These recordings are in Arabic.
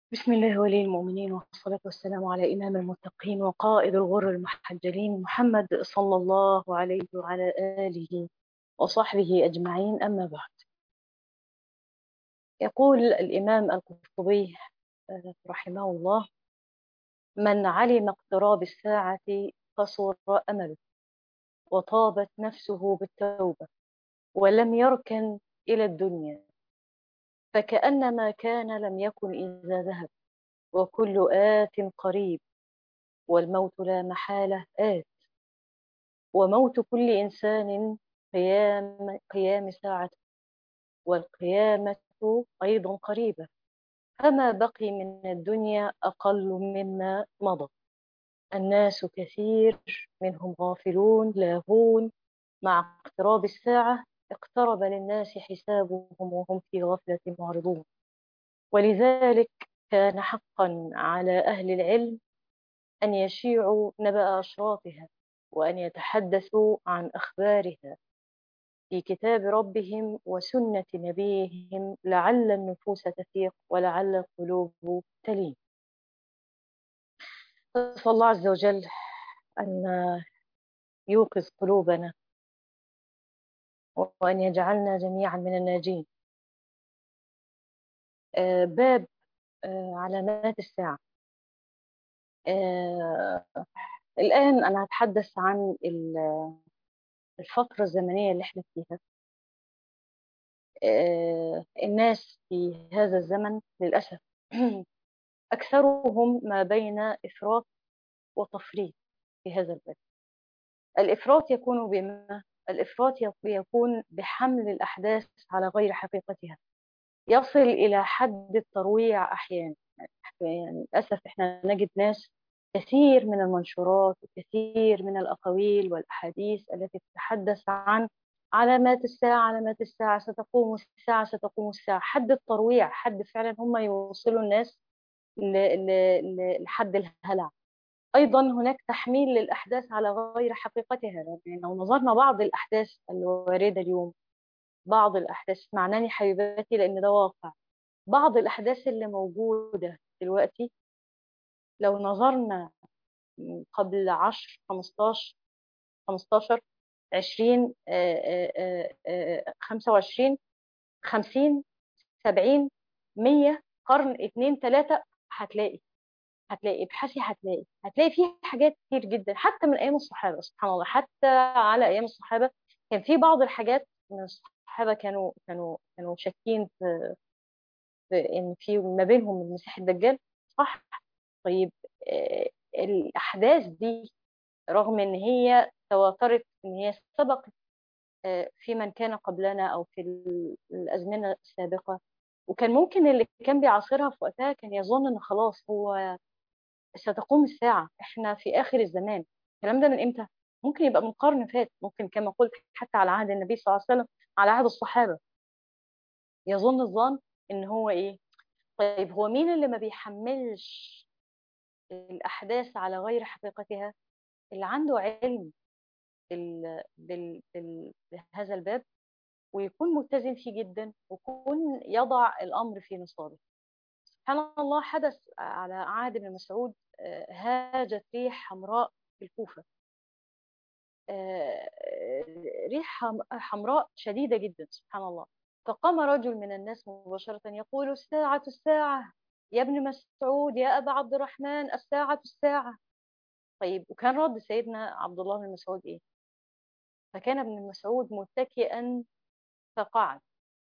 بسم الله ولي المؤمنين، والصلاة والسلام على إمام المتقين وقائد الغر المحجلين محمد صلى الله عليه وعلى آله وصحبه أجمعين. أما بعد، يقول الإمام القرطبي رحمه الله: من علم اقتراب الساعة قصر أمله، وطابت نفسه بالتوبة، ولم يركن إلى الدنيا، فكأنما كان لم يكن إذا ذهب، وكل آت قريب، والموت لا محالة آت، وموت كل إنسان قيام ساعة، والقيامة أيضا قريبة، فما بقي من الدنيا أقل مما مضى. الناس كثير، منهم غافلون لاهون. مع اقتراب الساعة اقترب للناس حسابهم وهم في غفلة معرضون. ولذلك كان حقا على أهل العلم أن يشيعوا نبأ أشراطها، وأن يتحدثوا عن أخبارها في كتاب ربهم وسنة نبيهم، لعل النفوس تفيق ولعل القلوب تلين. نسأل الله عز وجل أن يوقظ قلوبنا، وأن يجعلنا جميعا من الناجين. باب علامات الساعة. آه، الآن أنا هتحدث عن الفترة الزمنية اللي احنا فيها. الناس في هذا الزمن للأسف أكثرهم ما بين إفراط وتفريط في هذا الباب. الإفراط يكون بما الإفراط يكون بحمل الأحداث على غير حقيقتها، يصل إلى حد الترويع أحيانا. يعني للأسف إحنا نجد ناس، كثير من المنشورات وكثير من الأقاويل والأحاديث التي تتحدث عن علامات الساعة، علامات الساعة، ستقوم الساعة، ستقوم الساعة، حد الترويع، حد فعلا هم يوصلوا الناس لحد الهلع. أيضا هناك تحميل للأحداث على غير حقيقتها. يعني لو نظرنا بعض الأحداث الواردة اليوم، بعض الأحداث، معناني حبيباتي لأن ده واقع، بعض الأحداث اللي موجودة دلوقتي، لو نظرنا قبل 10 15 15 20 25 50 70 100 قرن 2 3، هتلاقي ابحثي، هتلاقي فيه حاجات كتير جدا، حتى من ايام الصحابه. سبحان الله، حتى على ايام الصحابه كان في بعض الحاجات من الصحابه كانوا شاكين في ان في ما بينهم المسيح الدجال. صح. طيب، الاحداث دي رغم ان هي تواترت، ان هي سبقت في من كان قبلنا او في الازمنه السابقه، وكان ممكن اللي كان بيعاصرها في وقتها كان يظن ان خلاص هو ستقوم الساعة، احنا في آخر الزمان. الكلام ده من امتى؟ ممكن يبقى من قرن فات، ممكن كما قلت حتى على عهد النبي صلى الله عليه وسلم، على عهد الصحابة. يظن الظن ان هو ايه؟ طيب، هو مين اللي ما بيحملش الأحداث على غير حقيقتها؟ اللي عنده علم بهذا الباب، ويكون متزن فيه جدا، ويكون يضع الأمر في نصابه. سبحان الله، حدث على عهد ابن مسعود، هاجت ريح حمراء في الكوفة. ريح حمراء شديدة جدا. سبحان الله. فقام رجل من الناس مباشرة يقول: الساعة الساعة يا ابن مسعود، يا أبا عبد الرحمن، الساعة الساعة. طيب، وكان رد سيدنا عبد الله بن مسعود إيه؟ فكان ابن مسعود متكئا فقعد،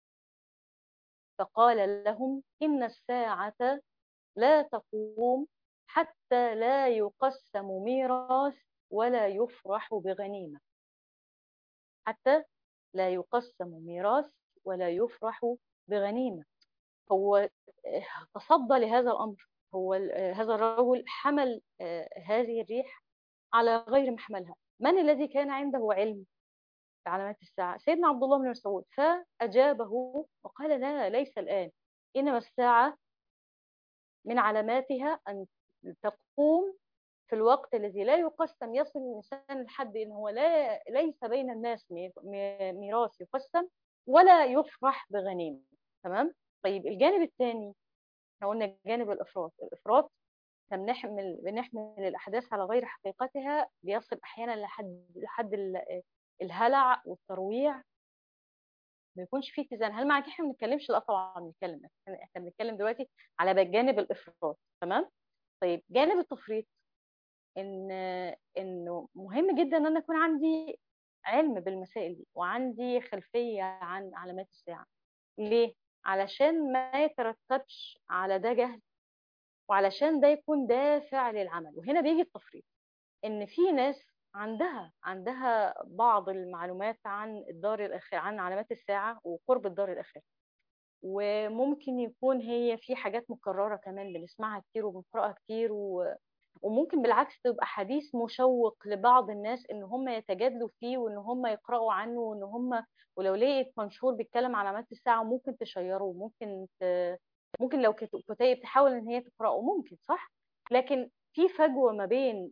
فقال لهم: إن الساعة لا تقوم حتى لا يقسم ميراث ولا يفرح بغنيمة. حتى لا يقسم ميراث ولا يفرح بغنيمة. هو تصدى لهذا الأمر. هو هذا الرجل حمل هذه الريح على غير محملها. من الذي كان عنده علم بعلامات الساعة؟ سيدنا عبد الله بن مسعود. فأجابه وقال: لا، ليس الآن، إنما الساعة من علاماتها أن تقوم في الوقت الذي لا يقسم، يصل الإنسان لحد إن هو ليس بين الناس ميراث يقسم ولا يفرح بغنيمة. تمام. طيب، الجانب الثاني، احنا قلنا جانب الافراط بنحمل الاحداث على غير حقيقتها، بيصل احيانا لحد الهلع والترويع، ما يكونش فيه اتزان. هل معنى كده احنا ما بنتكلمش؟ لا طبعا بنتكلم، احنا بنتكلم دلوقتي على جانب الافراط. تمام. طيب جانب التفريط، ان انه مهم جدا ان انا يكون عندي علم بالمسائل دي وعندي خلفية عن علامات الساعة. ليه؟ علشان ما يترتبش على ده جهل، وعلشان ده يكون دافع للعمل. وهنا بيجي التفريط، ان في ناس عندها بعض المعلومات عن الدار الآخرة، عن علامات الساعة وقرب الدار الآخرة، وممكن يكون هي في حاجات مكررة كمان بنسمعها كتير وبنقرأها كتير، وممكن بالعكس تبقى حديث مشوق لبعض الناس ان هم يتجادلوا فيه وان هم يقرأوا عنه، وان هم ولو لقيت منشور بيتكلم عن علامات الساعة ممكن تشيره، ممكن لو كتيب تحاول ان هي تقرأه، ممكن صح. لكن في فجوة ما بين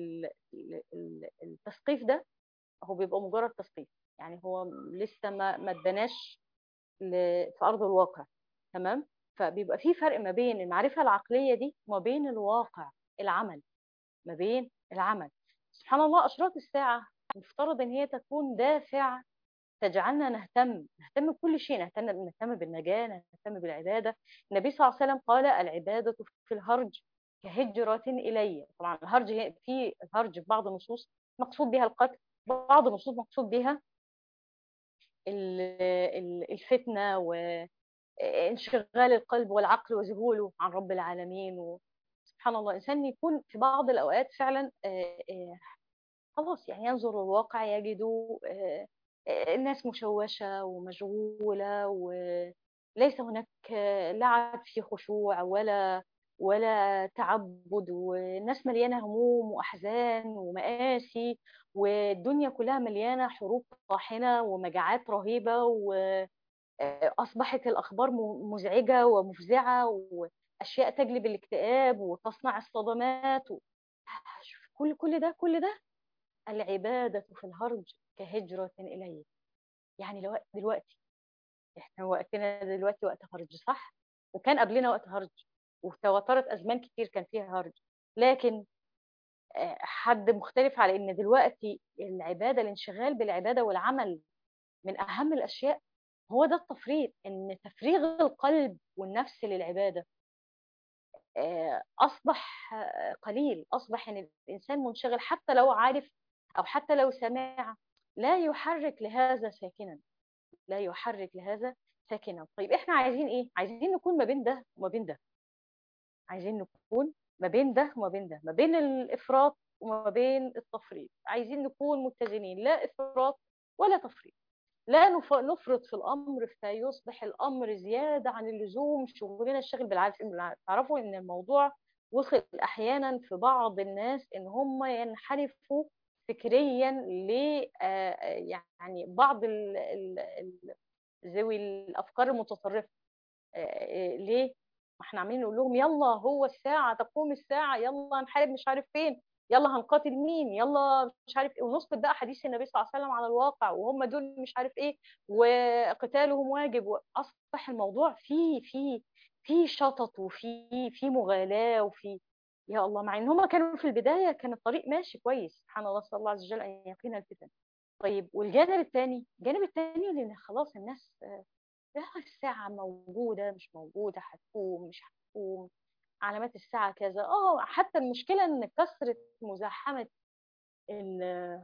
التثقيف ده، هو بيبقى مجرد تثقيف، يعني هو لسه ما اتبناش في أرض الواقع. تمام. فبيبقى في فرق ما بين المعرفة العقلية دي وما بين الواقع، العمل، ما بين العمل. سبحان الله، أشراط الساعة مفترض إن هي تكون دافع تجعلنا نهتم بكل شيء، نهتم بالنجاة، نهتم بالعبادة. النبي صلى الله عليه وسلم قال: العبادة في الهرج كهجرة إلي. طبعا الهرج، في الهرج في بعض النصوص مقصود بها القتل، بعض النصوص مقصود بها الفتنة وانشغال القلب والعقل وذهوله عن رب العالمين. سبحان الله، الإنسان يكون في بعض الأوقات فعلا خلاص يعني ينظر الواقع يجد الناس مشوشة ومشغولة، وليس هناك لا عاد في خشوع ولا تعبد، والناس مليانة هموم وأحزان ومآسي، والدنيا كلها مليانة حروب طاحنة ومجاعات رهيبة، وأصبحت الأخبار مزعجة ومفزعة، وأشياء تجلب الاكتئاب وتصنع الصدمات كل ده العبادة في الهرج كهجرة إليه. يعني لو دلوقتي احنا وقتنا دلوقتي وقت هرج صح، وكان قبلنا وقت هرج، وتواترت أزمان كتير كان فيها هرج، لكن حد مختلف على إن دلوقتي العبادة، الانشغال بالعبادة والعمل من أهم الأشياء. هو ده التفريط، إن تفريغ القلب والنفس للعبادة أصبح قليل، أصبح إن الإنسان منشغل حتى لو عارف أو حتى لو سمع، لا يحرك لهذا ساكنا، لا يحرك لهذا ساكنا. طيب إحنا عايزين إيه؟ عايزين نكون ما بين ده وما بين ده، عايزين نكون ما بين ده وما بين ده، ما بين الإفراط وما بين التفريط، عايزين نكون متزنين، لا إفراط ولا تفريط. لا نفرط في الأمر فيصبح الأمر زيادة عن اللزوم، شغلنا الشاغل بالعكس. تعرفوا إن الموضوع وصل أحيانا في بعض الناس إن هم ينحرفوا فكريا ل يعني بعض ذوي الأفكار المتطرفة. ليه؟ ما احنا عاملين نقول لهم يلا هو الساعة تقوم الساعة، يلا نحارب مش عارف فين، يلا هنقاتل مين، يلا مش عارف ايه، ونسقط بقى حديث النبي صلى الله عليه وسلم على الواقع، وهم دول مش عارف ايه، وقتالهم واجب. واصبح الموضوع في شطط وفي مغالاة يا الله، مع ان هم كانوا في البداية كان الطريق ماشي كويس. سبحان الله، صلى الله عز وجل ان يقينا الفتن. طيب الجانب الثاني لان خلاص الناس الساعة موجودة مش موجودة، هتقوم مش هتقوم، علامات الساعة كذا. حتى المشكلة ان كثرة مزاحمة ال-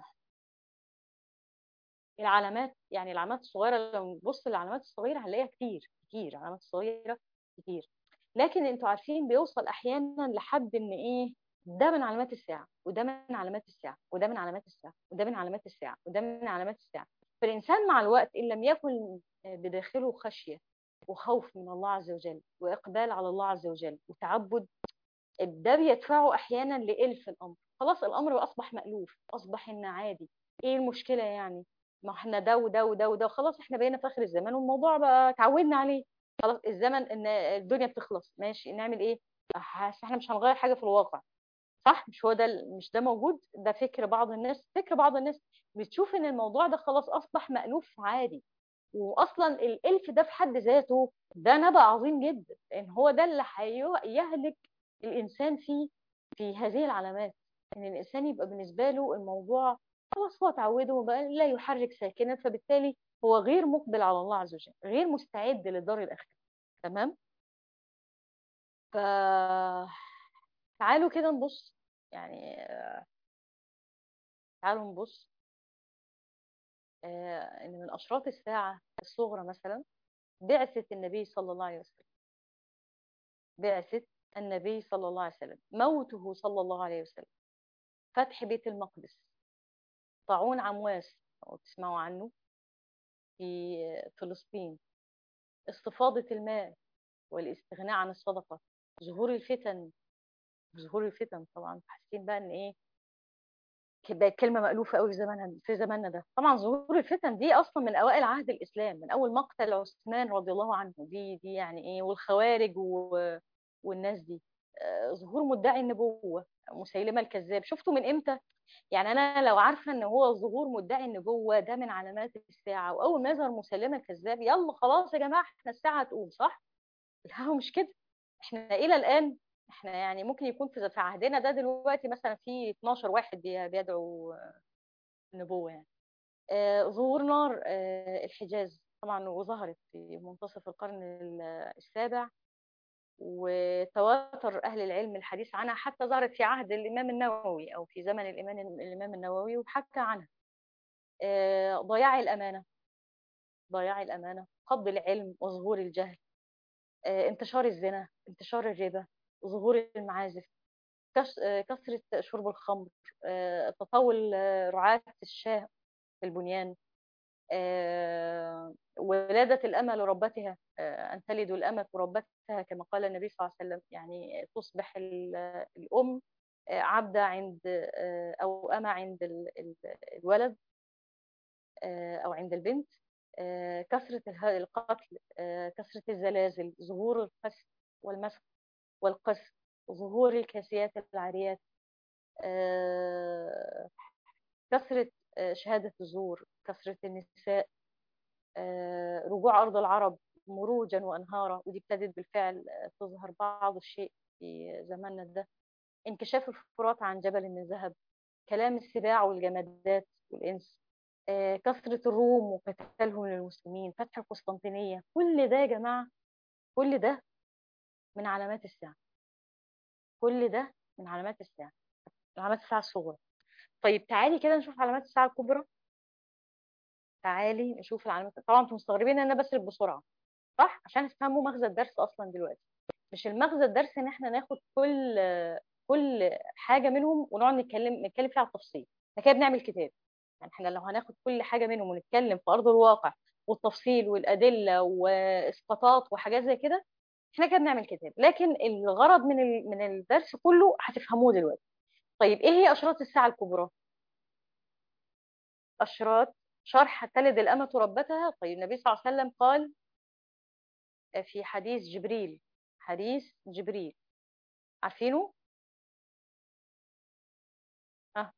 العلامات، يعني العلامات الصغيرة، لو نبص للعلامات الصغيرة هنلاقيها كتير كتير، علامات صغيرة كتير. لكن انتوا عارفين بيوصل احيانا لحد ان ايه، ده من علامات الساعة، وده من علامات الساعة، وده من علامات الساعة، وده من علامات الساعة، وده من علامات الساعة. فالإنسان مع الوقت إن لم يكن بداخله خشية وخوف من الله عز وجل وإقبال على الله عز وجل وتعبد، ده بيدفعه أحيانا لإلف الأمر. خلاص الأمر أصبح مألوف، أصبح إنه عادي. إيه المشكلة يعني؟ ما احنا ده وده وده وده، خلاص احنا بقينا في آخر الزمان والموضوع بقى اتعودنا عليه. خلاص الزمن إن الدنيا بتخلص، ماشي نعمل إيه؟ احنا مش هنغير حاجة في الواقع صح. مش هو ده مش ده موجود. ده فكر بعض الناس بتشوف ان الموضوع ده خلاص اصبح مألوف عادي. واصلا الالف ده في حد ذاته ده نبأ عظيم جدا، لان هو ده اللي هيهلك الانسان في هذه العلامات. ان الانسان يبقى بالنسبه له الموضوع خلاص هو اتعوده وبقى لا يحرك ساكنا، فبالتالي هو غير مقبل على الله عز وجل، غير مستعد للدار الاخره. تمام. ف تعالوا كده نبص، يعني تعالوا نبص ان من اشراط الساعه الصغرى مثلا بعثه النبي صلى الله عليه وسلم. بعثه النبي صلى الله عليه وسلم، موته صلى الله عليه وسلم، فتح بيت المقدس، طاعون عمواس لو تسمعوا عنه في فلسطين، استفاضة الماء والاستغناء عن الصدقة، ظهور الفتن. ظهور الفتن طبعا حاسين بقى ان ايه، بقت كلمة مألوفة قوي في زمانها، في زماننا ده. طبعا ظهور الفتن دي اصلا من اوائل عهد الاسلام، من اول مقتل عثمان رضي الله عنه، دي يعني ايه، والخوارج والناس دي. ظهور مدعي النبوة مسيلمة الكذاب، شفتوا من امتى؟ يعني انا لو عارفه ان هو ظهور مدعي النبوه ده من علامات الساعه، واول ما يظهر مسلمه الكذاب يلا خلاص يا جماعه احنا الساعه هتقوم، صح؟ لا هو مش كده. احنا الى الان، احنا يعني ممكن يكون في عهدنا ده دلوقتي مثلا في 12 واحد بيدعوا النبوه يعني. ظهور نار الحجاز طبعا، وظهرت في منتصف القرن السابع، وتواتر أهل العلم الحديث عنها، حتى ظهرت في عهد الإمام النووي أو في زمن الإمام النووي وحكى عنها. ضياع الأمانة، ضياع الأمانة، فقد العلم وظهور الجهل، انتشار الزنا، انتشار الربا، ظهور المعازف، كثرة شرب الخمر، تطاول رعاة الشاه في البنيان، ولادة الأمة لربتها، أن تلد الأمة ربتها كما قال النبي صلى الله عليه وسلم، يعني تصبح الأم عبدة عند أو أمة عند الولد أو عند البنت. كثرة القتل، كثرة الزلازل، ظهور القسف والمسخ والقذف، ظهور الكاسيات العاريات، آه، كثرة شهادة الزور، كثرة النساء، رجوع أرض العرب مروجا وأنهارا، ودي ابتدت بالفعل تظهر بعض الشيء في زماننا ده. انكشاف الفرات عن جبل من ذهب، كلام السباع والجمادات والإنس، كثرة الروم وقتالهم للمسلمين، فتح القسطنطينية، كل ده يا جماعة، كل ده من علامات الساعة. كل ده من علامات الساعة، علامات الساعة الصغرى. طيب تعالي كده نشوف علامات الساعة الكبرى. تعالي نشوف العلامات. طبعا انتم مستغربين ان انا بسرد بسرعة، صح؟ عشان تفهموا مغزى الدرس اصلا دلوقتي. مش المغزى الدرس ان احنا ناخد كل حاجة منهم ونقعد نتكلم فيها على التفصيل. احنا كده بنعمل كتاب. يعني احنا لو هناخد كل حاجة منهم ونتكلم في أرض الواقع والتفصيل والأدلة وإسقاطات وحاجات زي كده، احنا كده بنعمل كتاب. لكن الغرض من الدرس كله هتفهموه دلوقتي. طيب ايه هي أشراط الساعة الكبرى؟ أشراط، شرح تلد الأمة ربتها. طيب النبي صلى الله عليه وسلم قال في حديث جبريل، حديث جبريل عارفينه؟ ها،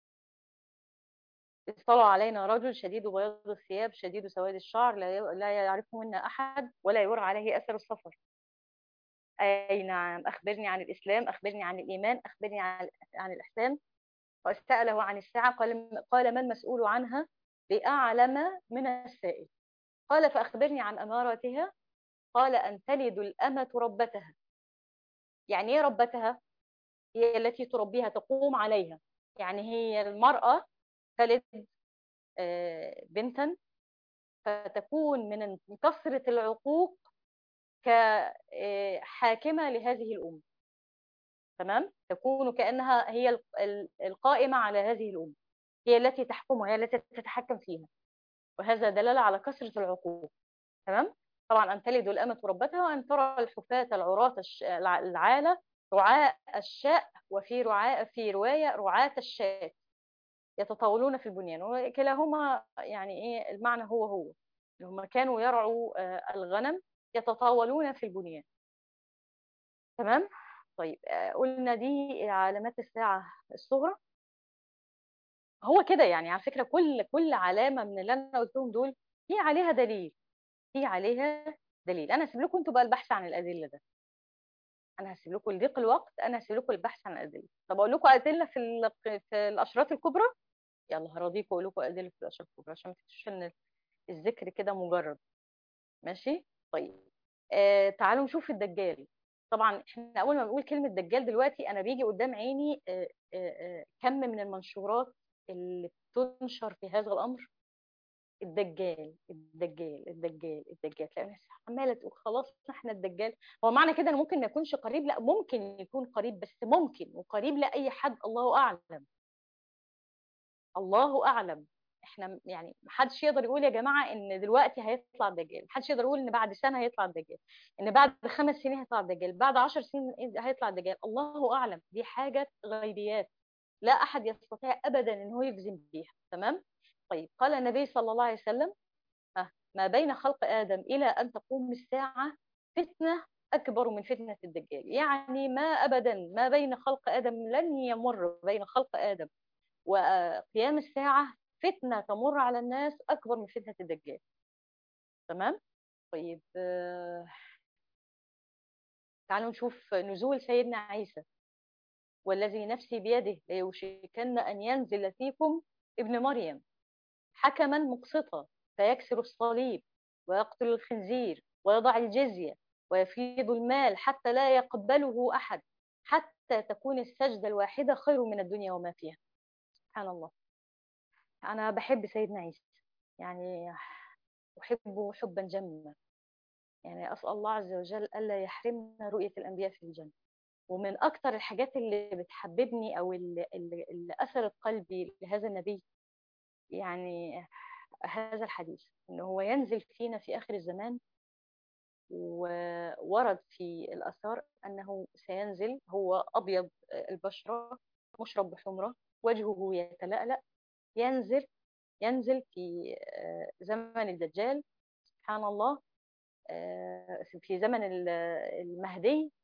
اطلع علينا رجل شديد بياض الثياب شديد سواد الشعر لا يعرفه منا أحد ولا يرى عليه أثر السفر. أي نعم. أخبرني عن الإسلام، أخبرني عن الإيمان، أخبرني عن الإحسان. وسأله عن الساعة، قال ما المسؤول عنها بأعلم من السائل. قال فأخبرني عن أماراتها. قال أن تلد الأمة ربتها. يعني إيه ربتها؟ هي التي تربيها، تقوم عليها. يعني هي المرأة تلد بنتا، فتكون من كثرة العقوق كحاكمة لهذه الأمة. تمام، تكون كأنها هي القائمة على هذه الأمة، هي التي تحكمها، هي التي تتحكم فيها. وهذا دلالة على كثرة العقوق. تمام. طبعا أن تلد الأمة ربتها، وأن ترى الحفاة العراة العالة رعاء الشاء، في رواية رعاة الشاة يتطاولون في البنيان. وكلاهما يعني ايه المعنى هو هو، اللي هم كانوا يرعوا الغنم يتطاولون في البنيان. تمام. طيب قلنا دي علامات الساعة الصغرى. هو كده يعني على فكرة كل علامة من اللي أنا قلتهم دول في عليها دليل، في عليها دليل. انا هسيب لكم انتوا بقى البحث عن الادله ده، انا هسيب لكم لضيق الوقت، انا هسيب لكم البحث عن الادله. طب اقول لكم ادله في الاشراط الكبرى؟ يلا هراضيكم اقول لكم ادله في الاشراط الكبرى عشان ما تحسوش ان الذكر كده مجرد. ماشي. طيب تعالوا نشوف الدجال. طبعا احنا اول ما بنقول كلمه دجال دلوقتي انا بيجي قدام عيني كم من المنشورات اللي بتنشر في هذا الامر. الدجال الدجال الدجال الدجال، تلاقي الناس عماله تقول خلاص احنا الدجال. هو معنى كده انه ممكن ما يكونش قريب؟ لا، ممكن يكون قريب، بس ممكن وقريب لاي حد، الله اعلم. الله اعلم. احنا يعني محدش يقدر يقول يا جماعه ان دلوقتي هيطلع الدجال، محدش يقدر يقول ان بعد سنه هيطلع الدجال، ان بعد 5 سنين هيطلع الدجال، بعد 10 سنين هيطلع الدجال، الله اعلم. دي حاجه غيبيات لا احد يستطيع ابدا ان هو يجزم بيها. تمام. طيب قال النبي صلى الله عليه وسلم ما بين خلق آدم إلى أن تقوم الساعة فتنة أكبر من فتنة الدجال. يعني ما أبدا ما بين خلق آدم، لن يمر بين خلق آدم وقيام الساعة فتنة تمر على الناس أكبر من فتنة الدجال. تمام. طيب تعالوا نشوف نزول سيدنا عيسى. والذي نفسي بيده ليوشكن أن ينزل فيكم ابن مريم حكما مقسطا فيكسر الصليب ويقتل الخنزير ويضع الجزية ويفيض المال حتى لا يقبله أحد، حتى تكون السجدة الواحدة خير من الدنيا وما فيها. سبحان الله. أنا بحب سيدنا عيسى، يعني أحبه حبا جما. يعني أسأل الله عز وجل ألا يحرمنا رؤية الأنبياء في الجنة. ومن أكتر الحاجات اللي بتحببني أو اللي أثرت قلبي لهذا النبي، يعني هذا الحديث انه هو ينزل فينا في اخر الزمان. وورد في الاثار انه سينزل هو ابيض البشره مشرب بحمره وجهه يتلألأ. ينزل ينزل في زمن الدجال. سبحان الله. في زمن المهدي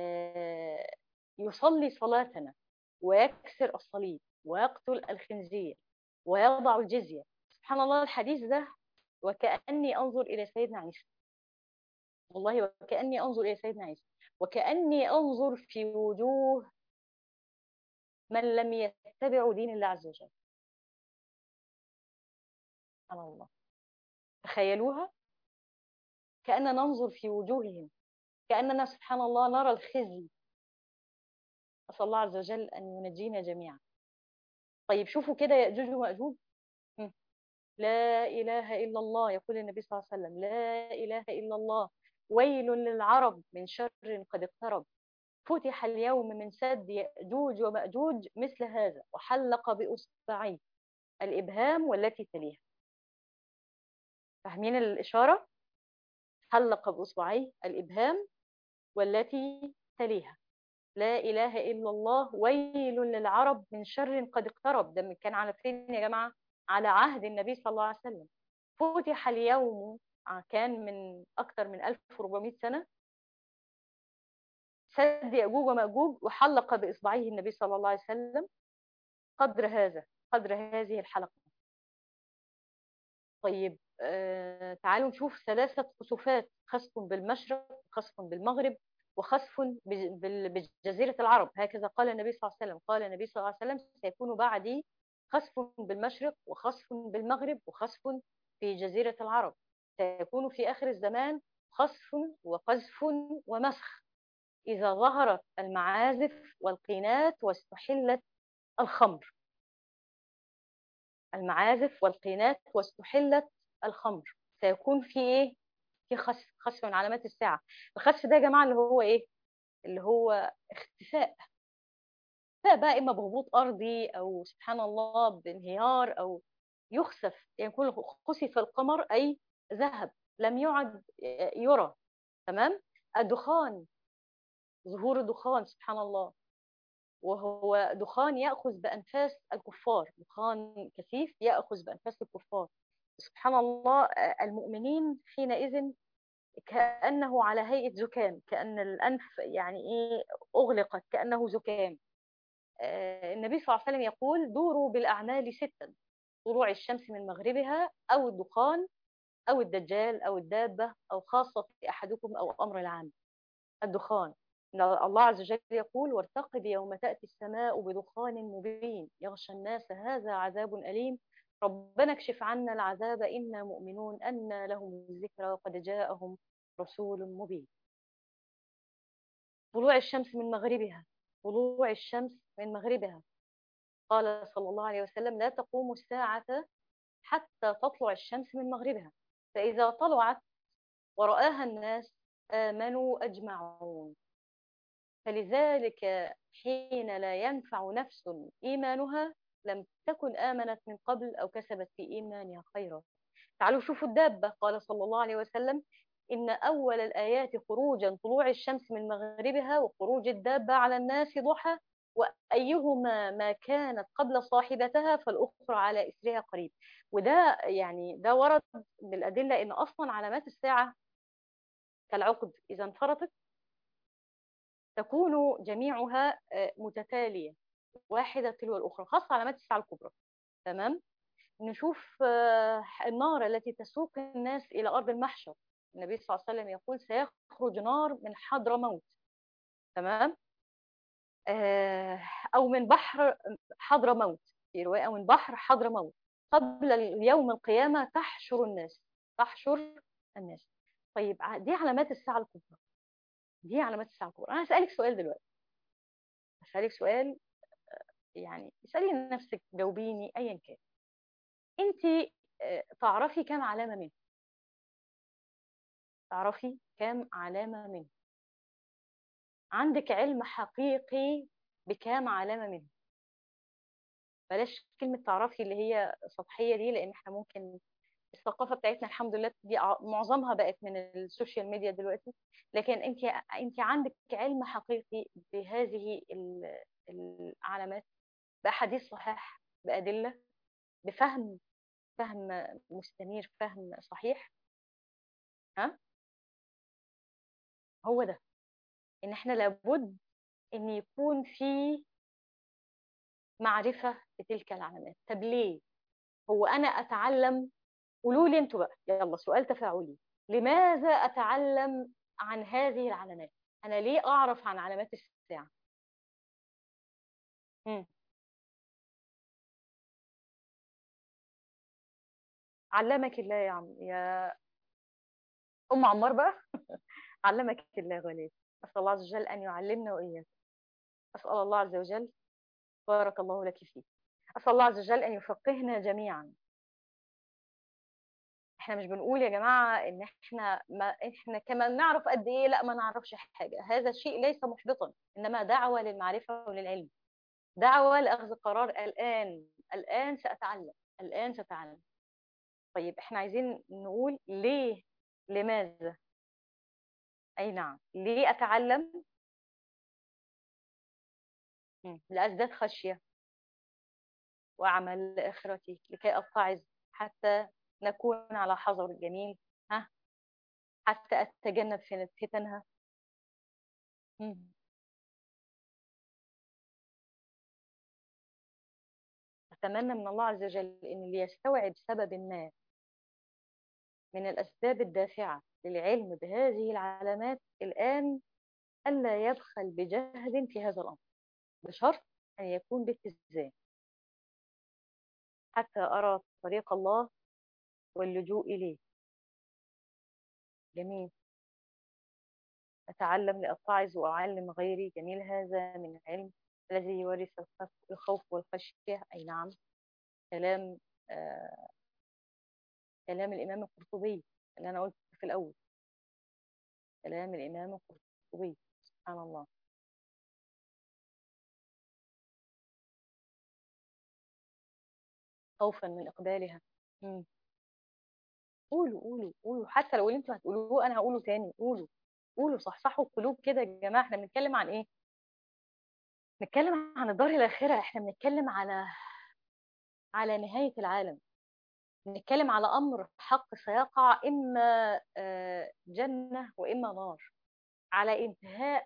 يصلي صلاتنا ويكسر الصليب ويقتل الخنزير ويضع الجزية. سبحان الله. الحديث ده وكأني أنظر إلى سيدنا عيسى، والله وكأني أنظر إلى سيدنا عيسى، وكأني أنظر في وجوه من لم يتبعوا دين الله عز وجل. سبحان الله. تخيلوها. كأننا ننظر في وجوههم، كأننا سبحان الله نرى الخزي. أسأل الله عز وجل أن ينجينا جميعا. طيب شوفوا كده يأجوج ومأجوج. لا إله إلا الله. يقول النبي صلى الله عليه وسلم لا إله إلا الله. ويل للعرب من شر قد اقترب. فتح اليوم من سد يأجوج ومأجوج مثل هذا وحلق بأصبعيه الإبهام والتي تليها. فاهمين الإشارة؟ حلق بأصبعيه الإبهام والتي تليها. لا إله إلا الله. ويل للعرب من شر قد اقترب. ده كان على فين يا جماعة؟ على عهد النبي صلى الله عليه وسلم. فتح اليوم كان من أكثر من 1400 سنة. سد يأجوج ومأجوج وحلق بإصبعيه النبي صلى الله عليه وسلم قدر هذا، قدر هذه الحلقة. طيب تعالوا نشوف 3 خسوفات: خسف بالمشرق وخسف بالمغرب وخسف بجزيرة العرب. هكذا قال النبي صلى الله عليه وسلم. قال النبي صلى الله عليه وسلم سيكون بعدي خسف بالمشرق وخسف بالمغرب وخسف في جزيرة العرب. سيكون في آخر الزمان خسف وقذف ومسخ إذا ظهرت المعازف والقينات واستحلت الخمر. المعازف والقينات واستحلت الخمر. سيكون في ايه؟ في خسف. خسف من علامات الساعة. الخسف ده يا جماعة اللي هو ايه؟ اللي هو اختفاء. اختفاء بقى اما بهبوط ارضي او سبحان الله بانهيار او يخسف. يعني يكون خسف القمر اي ذهب لم يعد يرى. تمام. الدخان، ظهور الدخان سبحان الله، وهو دخان يأخذ بأنفاس الكفار. دخان كثيف يأخذ بأنفاس الكفار. سبحان الله. المؤمنين حينئذ كأنه على هيئة زكام، كأن الأنف يعني إيه أغلقت كأنه زكام. النبي صلى الله عليه وسلم يقول دوروا بالأعمال 6: طلوع الشمس من مغربها أو الدخان أو الدجال أو الدابة أو خاصة أحدكم أو أمر العام. الدخان، إن الله عز وجل يقول: وارتقب يوم تأتي السماء بدخان مبين يغشى الناس هذا عذاب أليم ربنا اكشف عنا العذاب إنا مؤمنون أنى لهم الذكرى وقد جاءهم رسول مبين. طلوع الشمس من مغربها، طلوع الشمس من مغربها. قال صلى الله عليه وسلم: لا تقوم الساعة حتى تطلع الشمس من مغربها، فإذا طلعت ورآها الناس آمنوا أجمعون. فلذلك حين لا ينفع نفس إيمانها لم تكن آمنت من قبل أو كسبت في إيمانها خيرا. تعالوا شوفوا الدابة. قال صلى الله عليه وسلم: إن أول الآيات خروجا طلوع الشمس من مغربها وخروج الدابة على الناس ضحى، وأيهما ما كانت قبل صاحبتها فالأخرى على إثرها قريب. وده يعني ده ورد بالأدلة إن أصلا علامات الساعة كالعقد إذا انفرطت تكون جميعها متتالية واحدة تلو الأخرى، خاصة علامات الساعة الكبرى. تمام. نشوف النار التي تسوق الناس إلى أرض المحشر. النبي صلى الله عليه وسلم يقول: سيخرج نار من حضر موت. تمام. أو من بحر حضر موت، في رواية أو من بحر حضر موت قبل يوم القيامة تحشر الناس، تحشر الناس. طيب دي علامات الساعة الكبرى، دي علامات الساعة الكبرى. أنا هسألك سؤال دلوقتي، هسألك سؤال، يعني اسألي نفسك، جاوبيني أيا كان. أنت تعرفي كم علامة منه؟ تعرفي كم علامة منه؟ عندك علم حقيقي بكام علامة منه؟ بلاش كلمة تعرفي اللي هي سطحية دي، لأن احنا ممكن الثقافة بتاعتنا الحمد لله دي معظمها بقت من السوشيال ميديا دلوقتي. لكن انت عندك علم حقيقي بهذه العلامات، بأحاديث صحيح، بأدلة، بفهم، فهم مستنير، فهم صحيح. ها، هو ده، ان احنا لابد ان يكون في معرفة بتلك العلامات. طب ليه؟ هو انا اتعلم، قولوا لي انتوا بقى، يلا سؤال تفاعلي، لماذا اتعلم عن هذه العلامات؟ انا ليه اعرف عن علامات الساعة؟ مم. علمك الله يا عم، يا ام عمار بقى. علمك الله غالي. اسال الله عز وجل ان يعلمنا واياك. اسال الله عز وجل، بارك الله لك فيه، اسال الله عز وجل ان يفقهنا جميعا. احنا مش بنقول يا جماعة ان احنا ما احنا كمان نعرف قد ايه، لا ما نعرفش حاجة، هذا الشيء ليس محبطا، انما دعوة للمعرفة وللعلم، دعوة لأخذ قرار الآن. الآن سأتعلم، الآن سأتعلم. طيب احنا عايزين نقول ليه، لماذا، اي نعم، ليه اتعلم؟ لأزداد خشية واعمل لآخرتي لكي اتعظ، حتى نكون على حذر الجميل، ها، حتى اتجنب فتنها. مم. أتمنى من الله عز وجل إن اللي يستوعب سبب ما من الأسباب الدافعة للعلم بهذه العلامات الآن ألا يبخل بجهد في هذا الأمر، بشرط أن يكون باتزان، حتى أرى طريق الله واللجوء إليه. جميل. أتعلم لأتعظ وأعلم غيري، جميل، هذا من العلم الذي يورث الخوف والخشية. أي نعم. كلام آه كلام الإمام القرطبي اللي أنا قلت في الأول، كلام الإمام القرطبي، سبحان الله. خوفا من إقبالها. مم. قولوا قولوا قولوا، حتى لو اللي انتوا هتقولوه انا هقوله تاني، قولوا قولوا، صحصحوا القلوب كده يا جماعه. احنا بنتكلم عن ايه؟ بنتكلم عن الدار الاخره، احنا بنتكلم على نهايه العالم، بنتكلم على امر حق سيقع، اما جنه واما نار، على انتهاء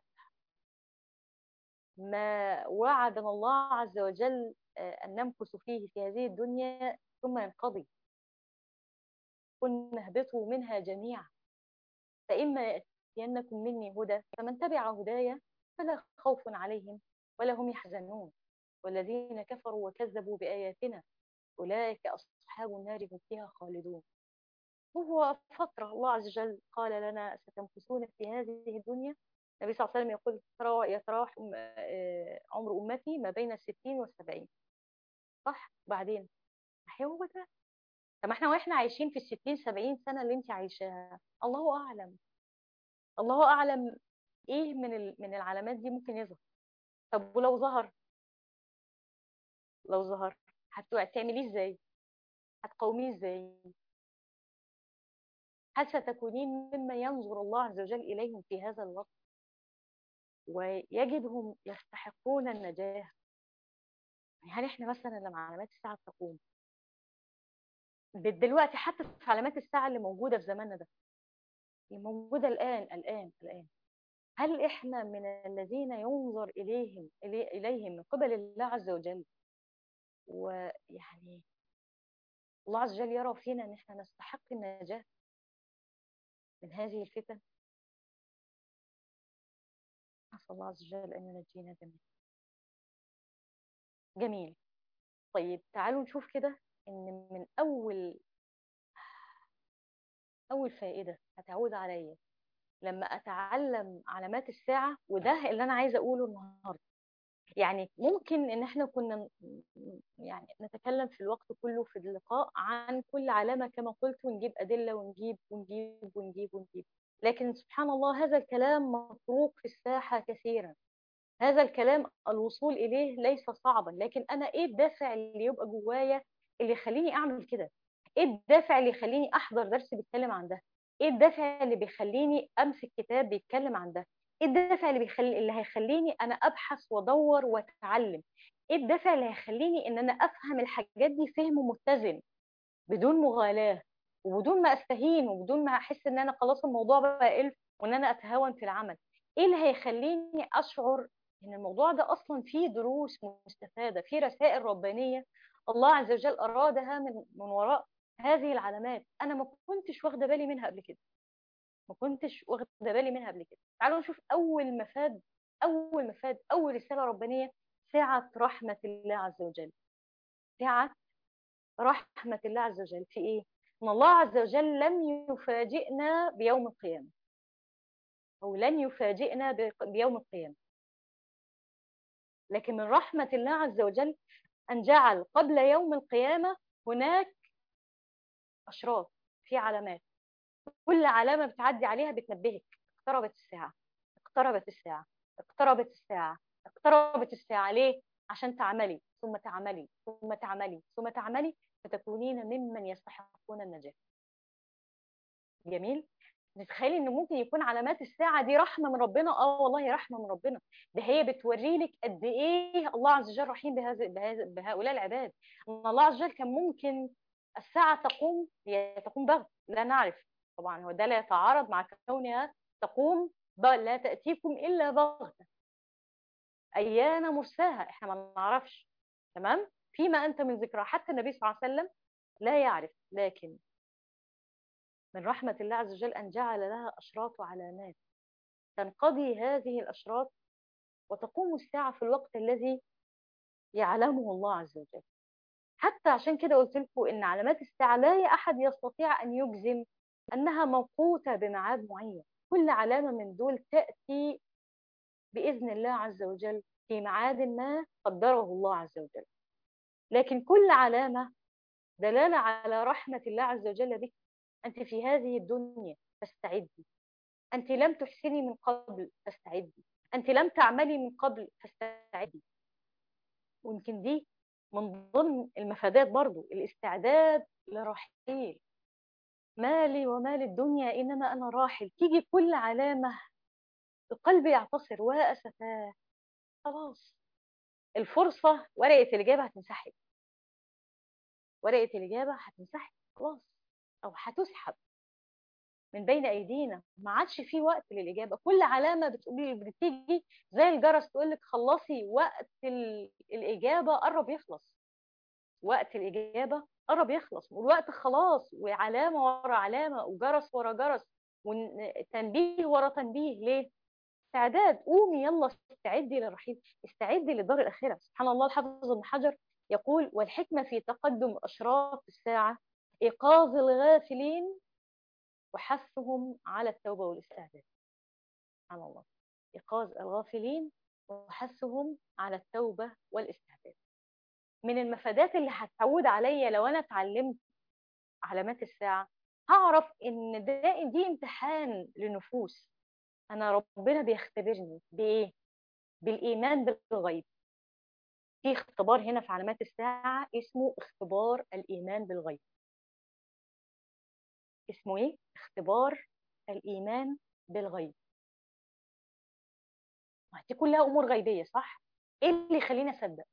ما وعدنا الله عز وجل ان نمكث فيه في هذه الدنيا ثم ينقضي. قلنا اهبطوا منها جميعا فإما يأتينكم مني هدى فمن تبع هدايا فلا خوف عليهم ولا هم يحزنون والذين كفروا وكذبوا بآياتنا أولئك أصحاب النار هم فيها خالدون. وهو فترة الله عز وجل قال لنا ستمكثون في هذه الدنيا. النبي صلى الله عليه وسلم يقول يتراوح عمر أمتي ما بين 60 و70. صح؟ بعدين هو ده. طب احنا واحنا عايشين في 60 70 سنة اللي انت عايشاها الله أعلم. الله أعلم ايه من العلامات دي ممكن يظهر. طب ولو ظهر، لو ظهر هتعمليه ازاي؟ هتقوميه ازاي؟ هل ستكونين مما ينظر الله عز وجل إليهم في هذا الوقت ويجدهم يستحقون النجاة؟ يعني هل احنا مثلا لما علامات الساعة تقوم دلوقتي حتى في علامات الساعة اللي موجودة في زماننا ده اللي موجودة الآن هل احنا من الذين ينظر إليهم من قبل الله عز وجل ويعني الله عز وجل يرى فينا ان احنا نستحق النجاة من هذه الفتن؟ نسأل الله عز وجل ان ينجينا جميعا. جميل. طيب تعالوا نشوف كده ان من اول فائدة هتعود عليا لما اتعلم علامات الساعة، وده اللي انا عايزة اقوله النهاردة. يعني ممكن ان احنا كنا يعني نتكلم في الوقت كله في اللقاء عن كل علامة كما قلت ونجيب أدلة ونجيب، لكن سبحان الله هذا الكلام مطروق في الساحة كثيرا. هذا الكلام الوصول إليه ليس صعبا، لكن أنا إيه الدافع اللي يبقى جوايا اللي يخليني أعمل كده؟ إيه الدافع اللي يخليني أحضر درس بيتكلم عن ده؟ إيه الدافع اللي بيخليني أمسك كتاب بيتكلم عن ده؟ إيه الدافع اللي هيخليني أنا أبحث وأدور وأتعلم؟ إيه الدافع اللي هيخليني إن أنا أفهم الحاجات دي فهم متزن بدون مغالاة وبدون ما أستهين وبدون ما أحس إن أنا خلاص الموضوع بقى ألف وإن أنا أتهاون في العمل؟ إيه اللي هيخليني أشعر إن الموضوع ده أصلا فيه دروس مستفادة، فيه رسائل ربانية الله عز وجل أرادها من وراء هذه العلامات أنا ما كنتش واخدة بالي منها قبل كده؟ تعالوا نشوف أول رسالة ربانية: سعة رحمة الله عز وجل. سعة رحمة الله عز وجل في إيه؟ إن الله عز وجل لم يفاجئنا بيوم القيامة، أو لن يفاجئنا بيوم القيامة، لكن من رحمة الله عز وجل أن جعل قبل يوم القيامة هناك أشراط، في علامات، كل علامة بتعدي عليها بتنبهك: اقتربت الساعة، اقتربت الساعة، اقتربت الساعة، اقتربت الساعة. ليه؟ عشان تعملي ثم تعملي ثم تعملي ثم تعملي فتكونين ممن يستحقون النجاة. جميل. تتخيلي ان ممكن يكون علامات الساعه دي رحمه من ربنا؟ اه والله رحمه من ربنا. ده هي بتوري لك قد ايه الله عز وجل رحيم بهؤلاء العباد. ان الله عز وجل كان ممكن الساعه تقوم، هي تقوم بغت لا نعرف طبعا، هو ده لا يتعارض مع كونها تقوم بل لا تاتيكم الا بغته، ايان مرساها احنا ما نعرفش. تمام. فيما انت من ذكرى، حتى النبي صلى الله عليه وسلم لا يعرف، لكن من رحمة الله عز وجل أن جعل لها أشراط وعلامات تنقضي هذه الأشراط وتقوم الساعة في الوقت الذي يعلمه الله عز وجل. حتى عشان كده قلت لكم إن علامات الساعة لا أحد يستطيع أن يجزم أنها موقوتة بميعاد معين. كل علامة من دول تأتي بإذن الله عز وجل في ميعاد ما قدره الله عز وجل، لكن كل علامة دلالة على رحمة الله عز وجل بك. أنت في هذه الدنيا فاستعدي، أنت لم تحسني من قبل فاستعدي، أنت لم تعملي من قبل فاستعدي. ويمكن دي من ضمن المفادات برضو، الاستعداد لرحيل. مالي ومال الدنيا إنما أنا راحل. تيجي كل علامة القلب يعتصر وأسفاه، خلاص الفرصة، ورقة الإجابة هتنسحب، ورقة الإجابة هتنسحب خلاص، أو هتسحب من بين ايدينا. ما عادش في وقت للاجابه. كل علامه بتيجي زي الجرس تقول لك خلصي، وقت الاجابه قرب يخلص، وقت الاجابه قرب يخلص والوقت خلاص، وعلامة ورا علامة وجرس ورا جرس وتنبيه ورا تنبيه. ليه؟ استعداد. قومي يلا استعدي للرحيل، استعدي للدار الآخرة. سبحان الله، الحافظ ابن حجر يقول: والحكمة في تقدم أشراط الساعة إيقاظ الغافلين وحثهم على التوبة والاستعداد. سبحان الله، إيقاظ الغافلين وحثهم على التوبة والاستعداد. من المفادات اللي هتعود عليا لو أنا اتعلمت علامات الساعة، هعرف إن دي امتحان لنفوس. أنا ربنا بيختبرني بإيه؟ بالإيمان بالغيب. في اختبار هنا في علامات الساعة اسمه اختبار الإيمان بالغيب. اسمه إيه؟ اختبار الإيمان بالغيب. دي كلها أمور غيبية صح؟ إيه اللي يخليني أصدق؟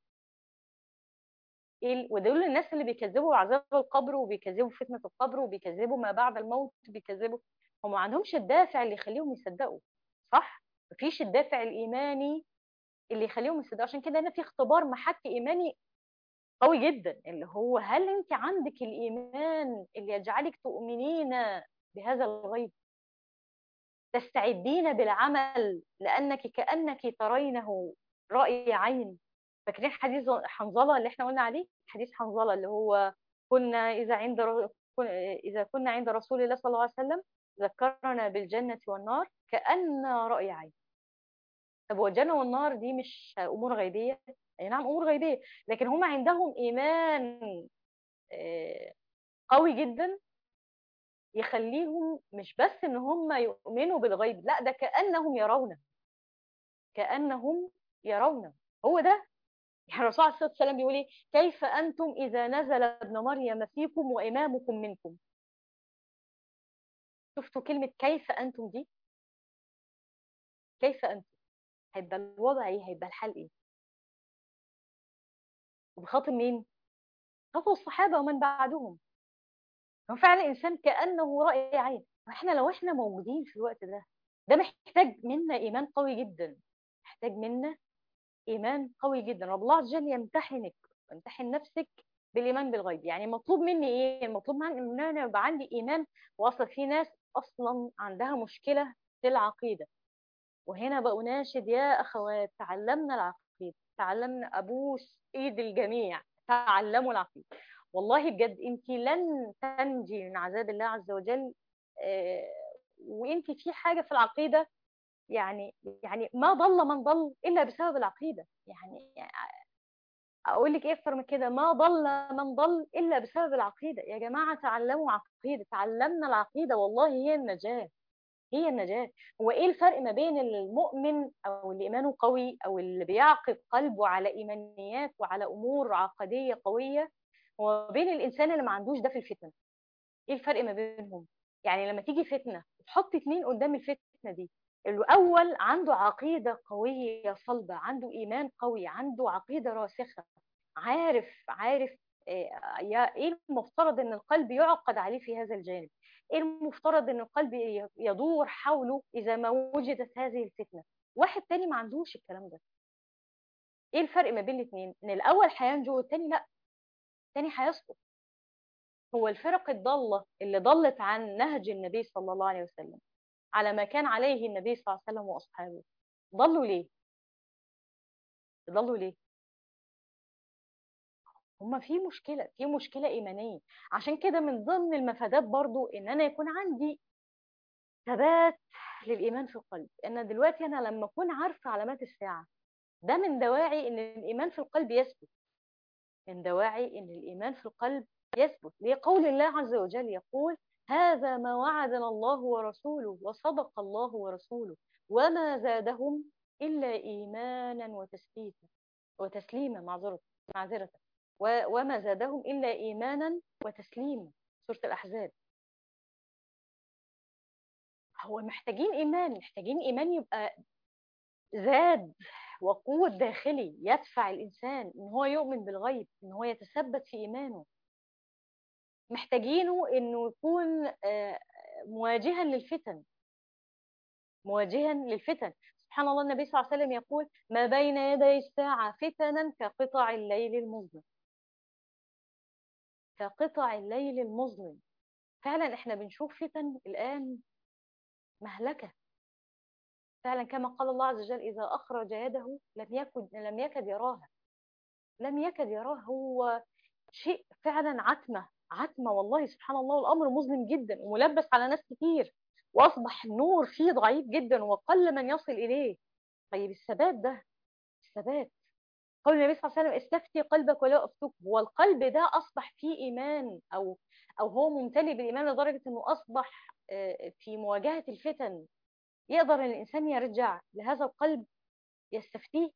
ودول الناس اللي بيكذبوا عذاب القبر وبيكذبوا فتنة القبر وبيكذبوا ما بعد الموت، بيكذبوا، هم ما عندهمش الدافع اللي يخليهم يصدقوا صح؟ مفيش الدافع الإيماني اللي يخليهم يصدقوا. عشان كده هنا في اختبار محك إيماني قوي جدا، اللي هو هل أنت عندك الإيمان اللي يجعلك تؤمنين بهذا الغيب، تستعدين بالعمل لأنك كأنك ترينه رأي عين. فاكرين حديث حنظلة اللي احنا قلنا عليه؟ حديث حنظلة اللي هو كنا إذا كنا عند رسول الله صلى الله عليه وسلم ذكرنا بالجنة والنار كأن رأي عين. طب والجنة والنار دي مش أمور غيبية؟ أي نعم أمور غيبية، لكن هم عندهم إيمان آه، قوي جدا يخليهم مش بس إن هم يؤمنوا بالغيب، لا ده كأنهم يرونه، كأنهم يرونه. هو ده يعني الرسول عليه الصلاة والسلام بيقول ايه؟ كيف أنتم إذا نزل ابن مريم فيكم وإمامكم منكم. شفتوا كلمة كيف أنتم دي؟ كيف أنتم؟ هيبقى الوضع ايه؟ هيبقى الحال ايه؟ وبخاطب مين؟ خاطب الصحابة ومن بعدهم. هو فعلا الإنسان كأنه رأي عين. واحنا لو احنا موجودين في الوقت ده، ده محتاج منا إيمان قوي جدا، محتاج منا إيمان قوي جدا. رب الله عز وجل يمتحنك، يمتحن نفسك بالإيمان بالغيب. يعني مطلوب مني إيه؟ مطلوب مني إن أنا يبقى عندي إيمان. وأصلا في ناس أصلا عندها مشكلة في العقيدة. وهنا بقى أناشد يا أخوات، تعلمنا العقيدة، تعلمنا، أبوس إيد الجميع، تعلموا العقيدة. والله بجد أنت لن تنجي من عذاب الله عز وجل آه، وأنت في حاجة في العقيدة. يعني ما ضل من ضل إلا بسبب العقيدة. يعني اقول لك ايه اكتر من كده؟ ما ضل من ضل الا بسبب العقيده. يا جماعه تعلموا عقيده، تعلمنا العقيده، والله هي النجاه، هي النجاه. هو ايه الفرق ما بين المؤمن او اللي ايمانه قوي او اللي بيعقد قلبه على ايمانيات وعلى امور عقديه قويه، وبين الانسان اللي ما عندوش ده في الفتن؟ ايه الفرق ما بينهم؟ يعني لما تيجي فتنه تحط اتنين قدام الفتنه دي، الاول عنده عقيده قويه صلبه، عنده ايمان قوي، عنده عقيده راسخه، عارف ايه المفترض ان القلب يعقد عليه في هذا الجانب، ايه المفترض ان القلب يدور حوله اذا ما وجدت هذه الفتنه. واحد تاني ما عندوش الكلام ده. ايه الفرق ما بين الاثنين؟ ان الاول هينجو والتاني لا، التاني هيسقط. هو الفرق الضاله اللي ضلت عن نهج النبي صلى الله عليه وسلم، على ما كان عليه النبي صلى الله عليه وسلم واصحابه، ضلوا ليه؟ ضلوا ليه؟ هما في مشكلة إيمانية. عشان كده من ضمن المفادات برضو إن أنا يكون عندي ثبات للإيمان في القلب. إن دلوقتي أنا لما أكون عارفة علامات الساعة، ده من دواعي إن الإيمان في القلب يثبت، من دواعي إن الإيمان في القلب يثبت. لقول الله عز وجل يقول: هذا ما وعدنا الله ورسوله وصدق الله ورسوله وما زادهم إلا إيمانا وتسليما معذرة وما زادهم إلا إيمانا وتسليما. سورة الأحزاب. هو محتاجين إيمان يبقى زاد وقوة داخلي يدفع الإنسان إن هو يؤمن بالغيب، إن هو يتثبت في إيمانه. محتاجينه إنه يكون مواجها للفتن، مواجها للفتن. سبحان الله، النبي صلى الله عليه وسلم يقول: ما بين يدي الساعة فتنا كقطع الليل المظلم. كقطع الليل المظلم. فعلا احنا بنشوف فتن الآن مهلكة. فعلا كما قال الله عز وجل: إذا أخرج يده لم يكد يراها. لم يكد يراها. هو شيء فعلا عتمة عتمة، والله سبحان الله، والأمر مظلم جدا وملبس على ناس كتير، وأصبح النور فيه ضعيف جدا وقل من يصل إليه. طيب الثبات ده، الثبات، قول النبي صلى الله عليه وسلم: استفتي قلبك ولا أفتوك. هو القلب ده أصبح فيه إيمان، أو هو ممتلئ بالإيمان لدرجة أنه أصبح في مواجهة الفتن يقدر الإنسان يرجع لهذا القلب يستفتيه.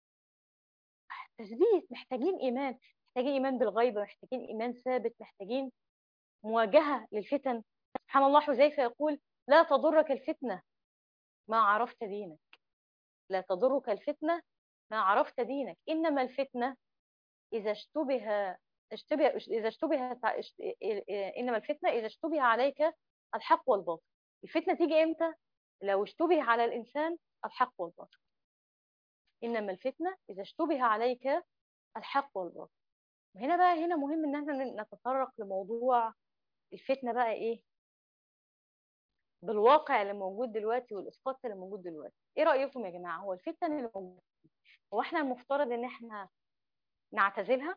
تثبيت، محتاجين إيمان، محتاجين إيمان بالغيب، محتاجين إيمان ثابت، محتاجين مواجهة للفتن. سبحان الله، حذيفة يقول: لا تضرك الفتنة ما عرفت دينك. لا تضرك الفتنة ما عرفت دينك، إنما الفتنة إذا اشتبه إنما الفتنة إذا اشتبه عليك الحق والباطل. الفتنة تيجي إمتى؟ لو اشتبه على الإنسان الحق والباطل. إنما الفتنة إذا اشتبه عليك الحق والباطل. هنا بقى، هنا مهم إن احنا نتطرق لموضوع الفتنة بقى إيه بالواقع اللي موجود دلوقتي والإسقاط اللي موجود دلوقتي. إيه رأيكم يا جماعة؟ هو الفتنة اللي موجود، هو احنا المفترض إن احنا نعتزلها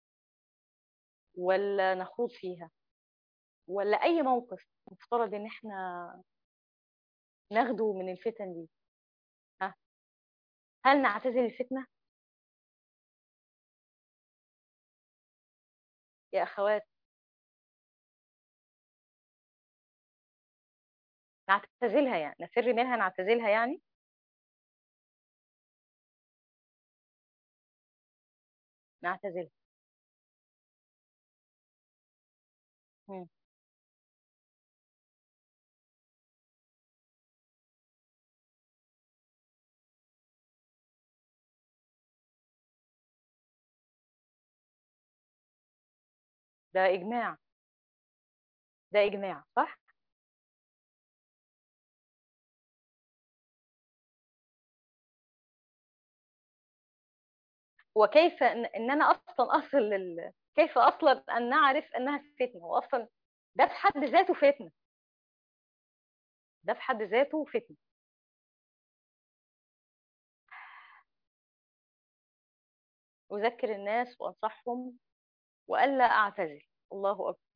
ولا نخوض فيها، ولا أي موقف مفترض إن احنا ناخده من الفتن دي؟ ها، هل نعتزل الفتنة يا أخوات؟ نعتزلها يعني نفر منها، نعتزلها يعني. نعتزلها. مم. ده إجماع، ده إجماع صح؟ وكيف إن أنا أصلا أصل كيف أصلا أن نعرف أنها فتنة؟ وأصلا ده في حد ذاته فتنة، ده في حد ذاته فتنة. أذكر الناس وأنصحهم وألا أعتزل. الله أكبر.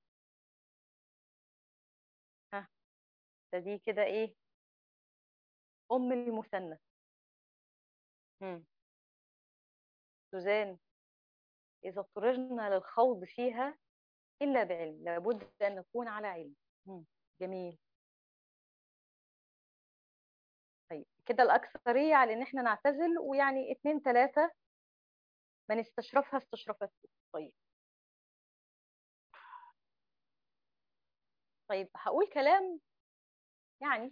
ها، ده دي كده إيه؟ أم المثنى. مم. سوزان: إذا اضطررنا للخوض فيها إلا بعلم، لابد أن نكون على علم. مم. جميل. طيب كده الأكثرية على إن إحنا نعتزل، ويعني اتنين تلاتة من استشرفها استشرفته. طيب. طيب هقول كلام يعني.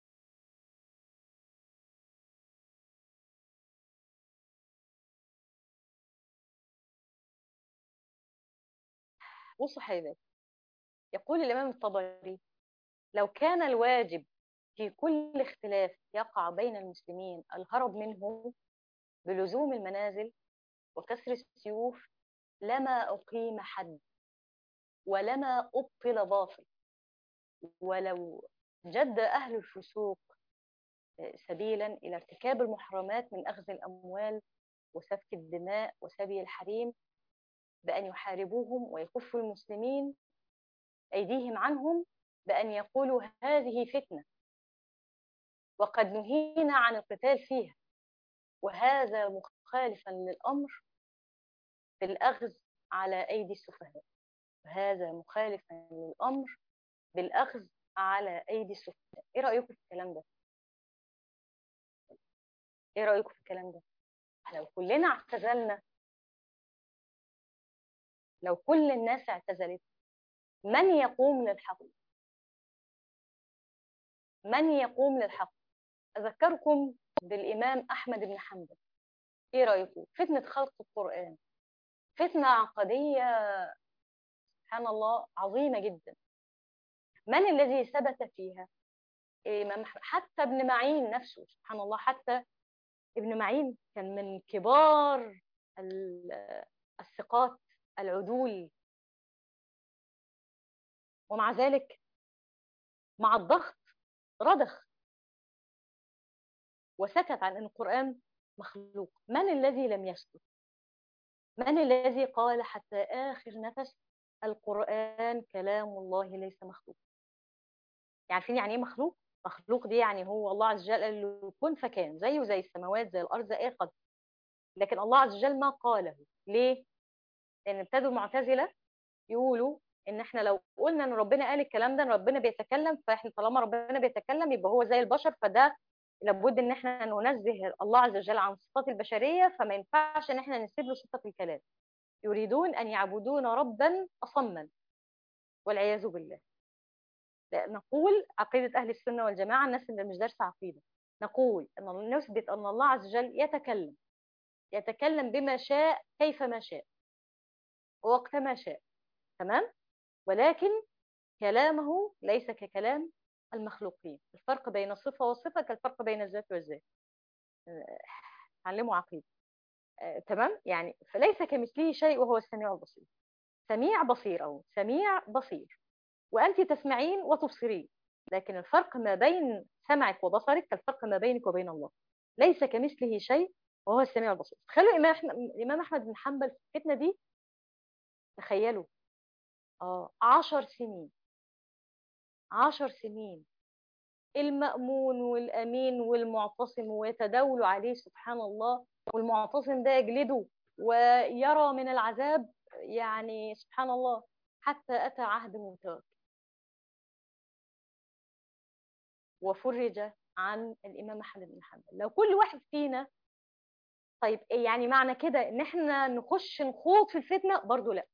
بصوا حبيبي، يقول الإمام الطبري: لو كان الواجب في كل اختلاف يقع بين المسلمين الهرب منه بلزوم المنازل وكسر السيوف، لما أقيم حد ولما أبطل باطل، ولو جد أهل الفسوق سبيلا إلى ارتكاب المحرمات من أخذ الأموال وسفك الدماء وسبي الحريم بأن يحاربوهم ويكفوا المسلمين أيديهم عنهم بأن يقولوا هذه فتنة وقد نهينا عن القتال فيها، وهذا مخالفا للأمر بالأخذ على أيدي السفهاء. وهذا مخالفا للأمر بالأخذ على أيدي السفهاء. إيه رأيكم في الكلام ده؟ إيه رأيكم في الكلام ده؟ لو كلنا اعتزلنا، لو كل الناس اعتزلت، من يقوم للحق؟ من يقوم للحق؟ أذكركم بالإمام أحمد بن حنبل. إيه رأيكم؟ فتنة خلق القرآن فتنة عقدية سبحان الله عظيمة جدا. من الذي ثبت فيها؟ إمام أحمد. حتى ابن معين نفسه سبحان الله، حتى ابن معين كان من كبار الثقات العدول ومع ذلك مع الضغط رضخ وسكت عن أن القرآن مخلوق. من الذي لم يسكت؟ من الذي قال حتى آخر نفس القرآن كلام الله ليس مخلوق؟ عارفين يعني ايه مخلوق؟ مخلوق دي يعني هو الله عز وجل قال له كن فكان، زيه زي السماوات زي الارض زي اي قدر. لكن الله عز وجل ما قاله. ليه؟ لان ابتدوا المعتزله يقولوا ان احنا لو قلنا ان ربنا قال الكلام ده ان ربنا بيتكلم، فاحنا طالما ربنا بيتكلم يبقى هو زي البشر، فده لابد ان احنا ننزه الله عز وجل عن صفات البشريه، فما ينفعش ان احنا نسيب له صفه الكلام. يريدون ان يعبدون ربا اصما والعياذ بالله. لا، نقول عقيدة أهل السنة والجماعة، الناس اللي مش دارسة عقيدة، نقول أن نثبت أن الله عز وجل يتكلم، يتكلم بما شاء كيف ما شاء ووقت ما شاء، تمام؟ ولكن كلامه ليس ككلام المخلوقين. الفرق بين الصفة والصفة كالفرق بين الذات والذات. علموا عقيدة. تمام؟ يعني فليس كمثله شيء وهو السميع البصير. سميع بصير أو سميع بصير، وأنت تسمعين وتبصرين، لكن الفرق ما بين سمعك وبصرك كالفرق ما بينك وبين الله. ليس كمثله شيء وهو السميع البصير. تخيلوا الإمام أحمد بن حنبل في الفتنة دي، تخيلوا 10 سنين، 10 سنين المأمون والأمين والمعتصم ويتداولوا عليه سبحان الله، والمعتصم ده يجلده ويرى من العذاب يعني سبحان الله، حتى أتى عهد موته وفرج عن الإمام أحمد بن حنبل. لو كل واحد فينا، طيب إيه يعني معنى كده ان احنا نخش نخوض في الفتنة؟ برضو لا،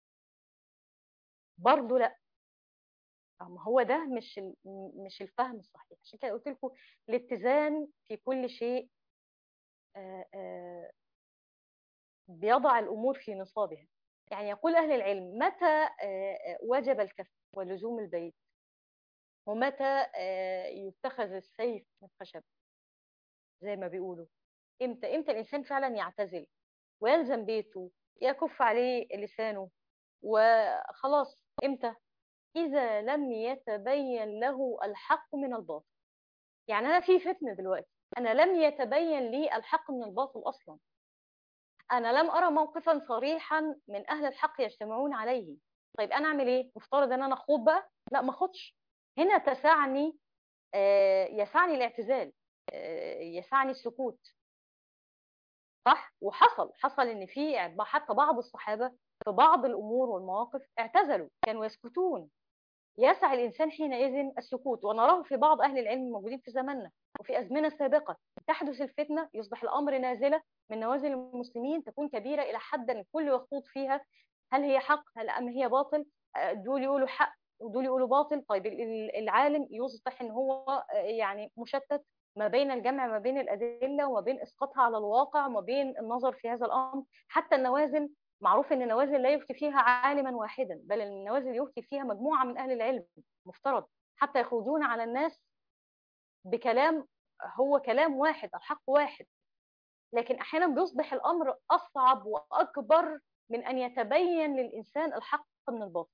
برضو لا. ما هو ده مش الفهم الصحيح. عشان كده قلت لكم الاتزان في كل شيء آه، آه، بيضع الأمور في نصابها. يعني يقول أهل العلم متى وجب الكف ولزوم البيت، ومتى يتخذ السيف من خشب زي ما بيقولوا. امتى الإنسان فعلا يعتزل ويلزم بيته، يكف عليه لسانه وخلاص؟ امتى؟ إذا لم يتبين له الحق من الباطل. يعني أنا في فتنة دلوقتي، أنا لم يتبين لي الحق من الباطل أصلا، أنا لم أرى موقفا صريحا من أهل الحق يجتمعون عليه. طيب أنا أعمل إيه؟ مفترض أن أنا أخوض بقى؟ لا، ما أخوضش. هنا تسعني يسعني الاعتزال، يسعني السكوت. صح؟ حصل ان في حتى بعض الصحابه في بعض الامور والمواقف اعتزلوا، كانوا يسكتون. يسعى الانسان حينئذ السكوت. ونراه في بعض اهل العلم الموجودين في زماننا وفي ازمنه سابقه، تحدث الفتنه يصبح الامر نازله من نوازل المسلمين، تكون كبيره الى حد ان الكل يخوض فيها. هل هي حق؟ هل ام هي باطل؟ دول يقولوا حق ودول يقولوا باطل. طيب العالم يصبح ان هو يعني مشتت ما بين الجمع ما بين الادله وما بين اسقاطها على الواقع وما بين النظر في هذا الامر. حتى النوازل، معروف ان النوازل لا يفتي فيها عالما واحدا، بل النوازل يفتي فيها مجموعه من اهل العلم مفترض، حتى يخرجون على الناس بكلام هو كلام واحد، الحق واحد. لكن احيانا بيصبح الامر اصعب واكبر من ان يتبين للانسان الحق من الباطل.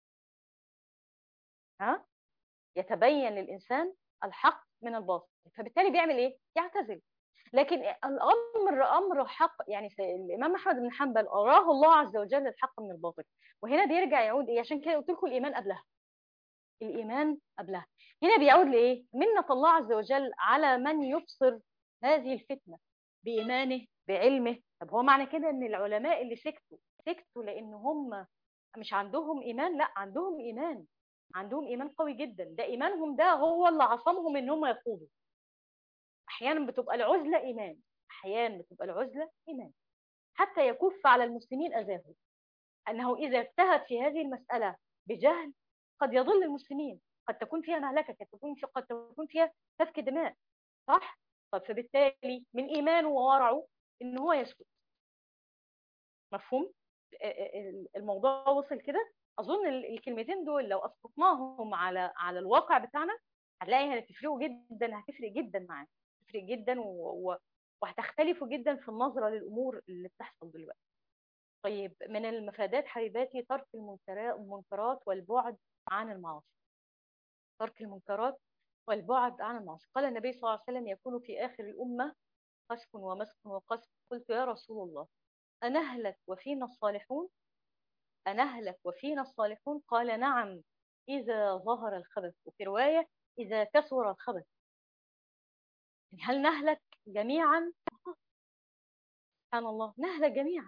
ها، يتبين للانسان الحق من الباطل، فبالتالي بيعمل ايه؟ يعتزل. لكن الامر امر حق. يعني الامام احمد بن حنبل اراه الله عز وجل الحق من الباطل، وهنا بيرجع يعود ايه؟ عشان كده قلت لكم الايمان قبلها، الايمان قبلها. هنا بيعود لايه؟ منة الله عز وجل على من يبصر هذه الفتنه بايمانه بعلمه. طب هو معنى كده ان العلماء اللي سكتوا لان هم مش عندهم ايمان؟ لا، عندهم ايمان، عندهم ايمان قوي جدا. ده ايمانهم ده هو اللي عصمهم ان هم يخوضوا. احيانا بتبقى العزله ايمان، احيانا بتبقى العزله ايمان، حتى يكف على المسلمين اذاهم. انه اذا اجتهد في هذه المساله بجهل قد يضل المسلمين، قد تكون فيها مهلكه، قد تكون فيها سفك دماء. صح؟ طب فبالتالي من ايمانه وورعه ان هو يسكت. مفهوم الموضوع؟ وصل كده؟ اظن الكلمتين دول لو اسقطناهم على الواقع بتاعنا هتلاقي هتفرقوا جدا، هتفرق جدا معاك، هتفرق جدا وهتختلفوا جدا في النظره للامور اللي بتحصل دلوقتي. طيب من المفادات حبيباتي ترك المنكرات والبعد عن المعاصي. ترك المنكرات والبعد عن المعاصي. قال النبي صلى الله عليه وسلم يكون في آخر الأمة خسف ومسك وقذف. قلت يا رسول الله أنهلك وفينا الصالحون؟ أنهلك وفينا الصالحون؟ قال نعم إذا ظهر الخبث، وفي رواية إذا كثر الخبث. يعني هل نهلك جميعا؟ سبحان الله، نهلك جميعا.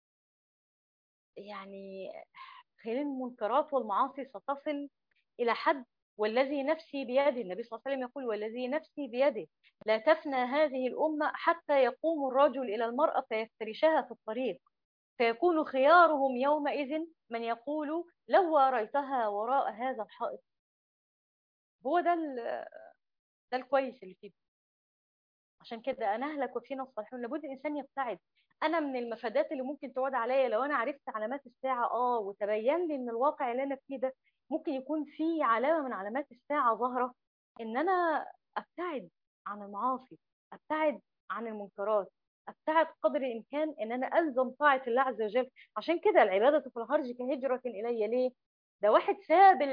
يعني خلال المنكرات والمعاصي ستصل إلى حد والذي نفسي بيده، النبي صلى الله عليه وسلم يقول والذي نفسي بيده لا تفنى هذه الأمة حتى يقوم الرجل إلى المرأة فيفترشها في الطريق، فيكون خيارهم يومئذ من يقول لو وريتها وراء هذا الحائط. هو ده ده الكويس اللي فيه. عشان كده انا اهلك وفينا الصالحون، لابد الانسان يبتعد. انا من المفادات اللي ممكن تعود عليا لو انا عرفت علامات الساعه وتبين لي ان الواقع اللي انا فيه ده ممكن يكون فيه علامه من علامات الساعه ظاهره، ان انا ابتعد عن المعاصي، ابتعد عن المنكرات، ابتعد قدر الامكان ان انا الزم طاعه الله عز وجل. عشان كده العباده في الهرج كهجره الي. ليه؟ ده واحد ساب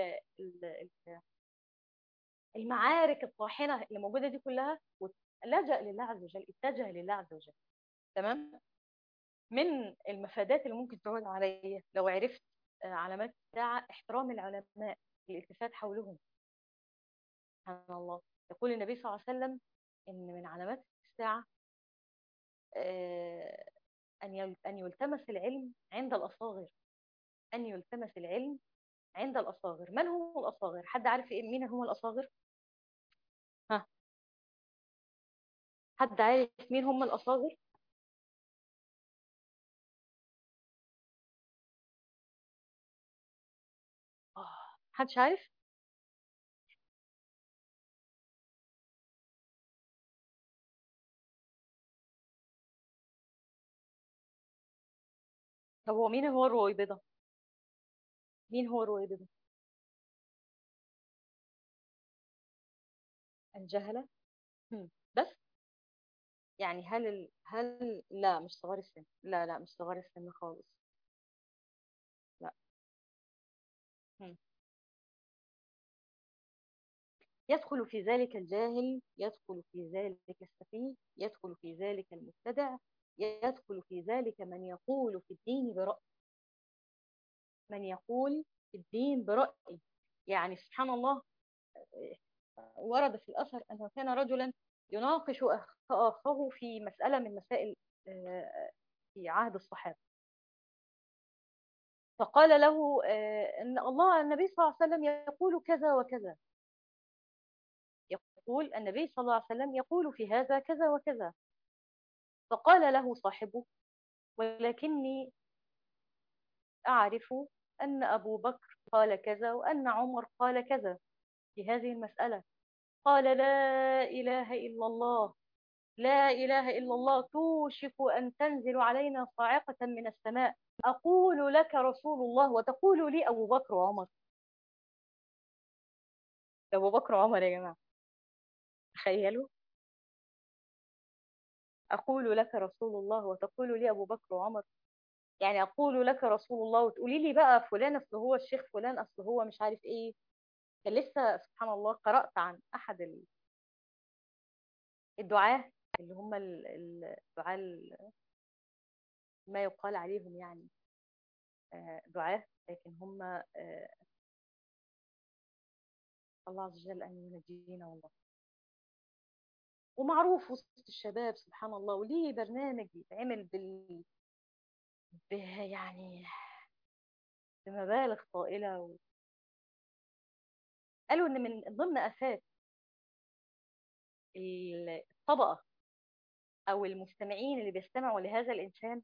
المعارك الطاحنه اللي موجوده دي كلها ولجأ لله عز وجل، اتجه لله عز وجل. تمام. من المفادات اللي ممكن تعود عليا لو عرفت علامات الساعه احترام العلماء، الالتفات حولهم. سبحان الله، يقول النبي صلى الله عليه وسلم ان من علامات الساعه آه، ان يلتمس العلم عند الاصاغر. ان يلتمس العلم عند الاصاغر. من هم الاصاغر؟ حد عارف مين هم الاصاغر؟ ها، حد عارف مين هم الاصاغر؟ محدش عارف. طب هو مين هو الرويبضه؟ مين هو الرويبضه؟ الجهله. بس يعني هل لا مش صغار السن، لا لا مش صغار السن خالص. لا. مم. يدخل في ذلك الجاهل، يدخل في ذلك السفيه، يدخل في ذلك المبتدع، يدخل في ذلك من يقول في الدين برأي. من يقول في الدين برأي. يعني سبحان الله، ورد في الأثر أنه كان رجلا يناقش أخاه في مسألة من مسائل في عهد الصحابة. فقال له ان الله النبي صلى الله عليه وسلم يقول كذا وكذا. يقول النبي صلى الله عليه وسلم يقول في هذا كذا وكذا. فقال له صاحبه ولكني أعرف أن أبو بكر قال كذا وأن عمر قال كذا في هذه المسألة. قال لا إله إلا الله، لا إله إلا الله، توشك أن تنزل علينا صاعقة من السماء، أقول لك رسول الله وتقول لي أبو بكر وعمر. أبو بكر وعمر يا جماعة، تخيلوا. أقول لك رسول الله وتقول لي أبو بكر وعمر. يعني أقول لك رسول الله وتقولي لي بقى فلان أصل هو الشيخ فلان أصل هو مش عارف إيه. كان لسه سبحان الله قرأت عن أحد الدعاة اللي هم الدعاة ما يقال عليهم يعني دعاة، لكن هم الله عز وجل أن ينجينا والله. ومعروف وسط الشباب سبحان الله، وليه برنامج بيتعمل يعني بمبالغ طائلة. قالوا إن من ضمن آفات الطبقة أو المستمعين اللي بيستمعوا لهذا الإنسان،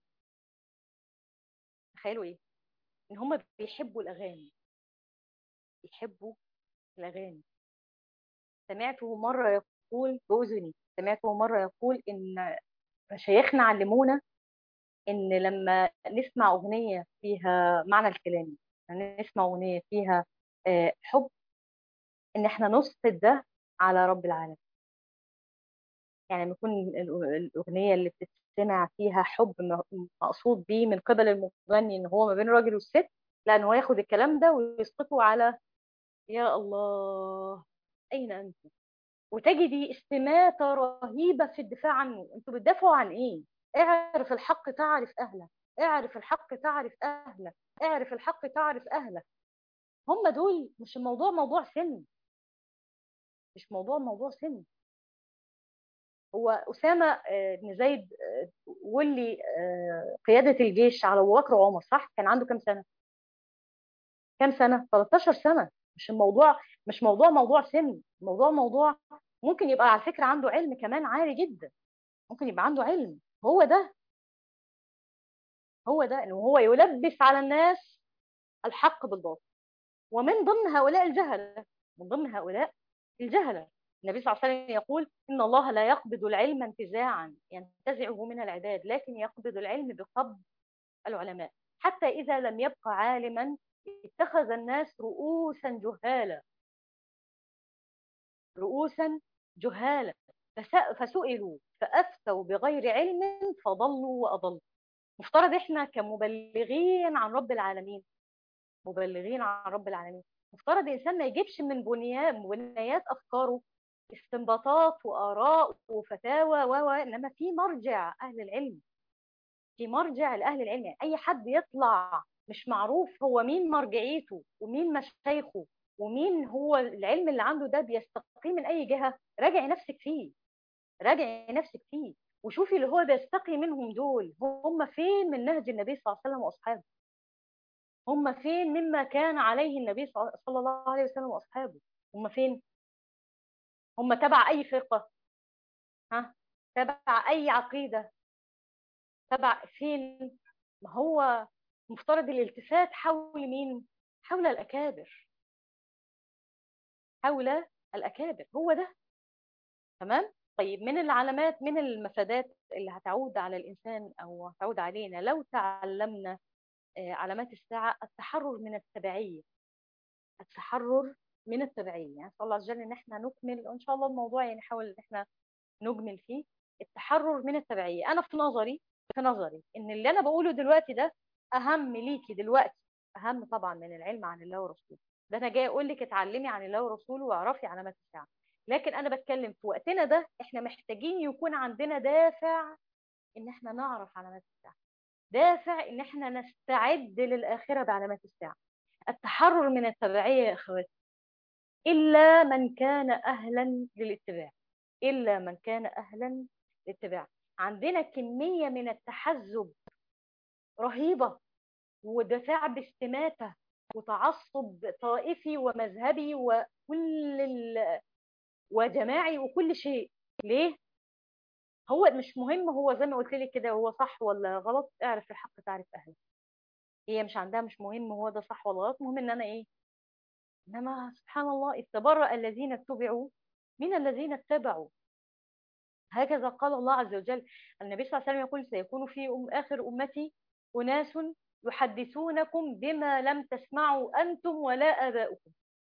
تخيلوا إيه؟ إن هم بيحبوا الأغاني. بيحبوا الأغاني. سمعته مرة يقول بأذني، سمعته مرة يقول إن مشايخنا علمونا إن لما نسمع أغنية فيها معنى الكلام، يعني نسمع أغنية فيها حب، إن إحنا نسقط ده على رب العالمين. يعني لما يكون الأغنية اللي بتتسمع فيها حب مقصود بيه من قبل المغني إن هو ما بين الراجل والست، لا، إن هو ياخد الكلام ده ويسقطه على يا الله أين أنت، وتجدي استماتة رهيبة في الدفاع عنه. أنتوا بتدافعوا عن إيه؟ اعرف الحق تعرف أهله، اعرف الحق تعرف أهله، اعرف الحق تعرف أهله. هم دول. مش الموضوع موضوع سن، مش موضوع سن. هو أسامة بن زيد ولي قيادة الجيش على أبو بكر وعمر، صح؟ كان عنده كام سنة؟ كام سنة؟ 13 سنة. مش الموضوع موضوع سن، موضوع ممكن يبقى على فكرة عنده علم كمان عالي جدا، ممكن يبقى عنده علم. هو ده، هو ده، انه هو يلبس على الناس الحق بالباطل. ومن ضمن هؤلاء الجهلة، من ضمن هؤلاء الجهلة، النبي صلى الله عليه وسلم يقول إن الله لا يقبض العلم انتزاعا ينتزعه من العباد، لكن يقبض العلم بقبض العلماء، حتى إذا لم يبق عالما اتخذ الناس رؤوسا جهالا، رؤوسا جهالا، فسئلوا فأفتوا بغير علم فضلوا وأضلوا. مفترض احنا كمبلغين عن رب العالمين، مبلغين عن رب العالمين، مفترض الإنسان ما يجيبش من بنيات أفكاره استنباطات وآراء وفتاوى إنما في مرجع أهل العلم، في مرجع لأهل العلم. يعني أي حد يطلع مش معروف هو مين مرجعيته ومين مشايخه ومين هو العلم اللي عنده ده بيستقي من أي جهة، راجعي نفسك فيه، راجعي نفسك فيه، وشوفي اللي هو بيستقي منهم دول هم فين من نهج النبي صلى الله عليه وسلم وأصحابه، هم فين مما كان عليه النبي صلى الله عليه وسلم وأصحابه، هم فين؟ هم تبع أي فرقة؟ ها؟ تبع أي عقيدة؟ تبع فين؟ ما هو مفترض الالتفات حول مين؟ حول الأكابر، حول الأكابر، هو ده. تمام؟ طيب من العلامات، من المفادات اللي هتعود على الإنسان أو هتعود علينا لو تعلمنا علامات الساعة، التحرر من التبعية، التحرر من التبعية. يعني صلى الله عز وجل إن احنا نكمل وإن شاء الله الموضوع يعني نحاول إن احنا نجمل فيه. التحرر من التبعية، أنا في نظري، في نظري إن اللي أنا بقوله دلوقتي ده أهم ليكي دلوقتي، أهم طبعا من العلم عن الله ورسوله. ده أنا جاي أقول لك اتعلمي عن الله ورسوله واعرفي علامات الساعة، لكن أنا بتكلم في وقتنا ده إحنا محتاجين يكون عندنا دافع إن احنا نعرف علامات الساعة، دافع إن احنا نستعد للآخرة بعلامات الساعة. التحرر من التبعية يا أخواتي، إلا من كان أهلا للاتباع، إلا من كان أهلا للاتباع. عندنا كمية من التحزب رهيبة، ودفاع باستماتة، وتعصب طائفي ومذهبي وجماعي وكل شيء. ليه؟ هو مش مهم، هو زي ما قلت لك كده، هو صح ولا غلط، اعرف الحق تعرف أهله. هي مش عندها مش مهم هو ده صح ولا غلط، مهم ان انا ايه. انما سبحان الله، استبرأ الذين اتبعوا من الذين اتبعوا، هكذا قال الله عز وجل. النبي صلى الله عليه وسلم يقول سيكون في آخر أمتي أناس يحدثونكم بما لم تسمعوا أنتم ولا آباؤكم.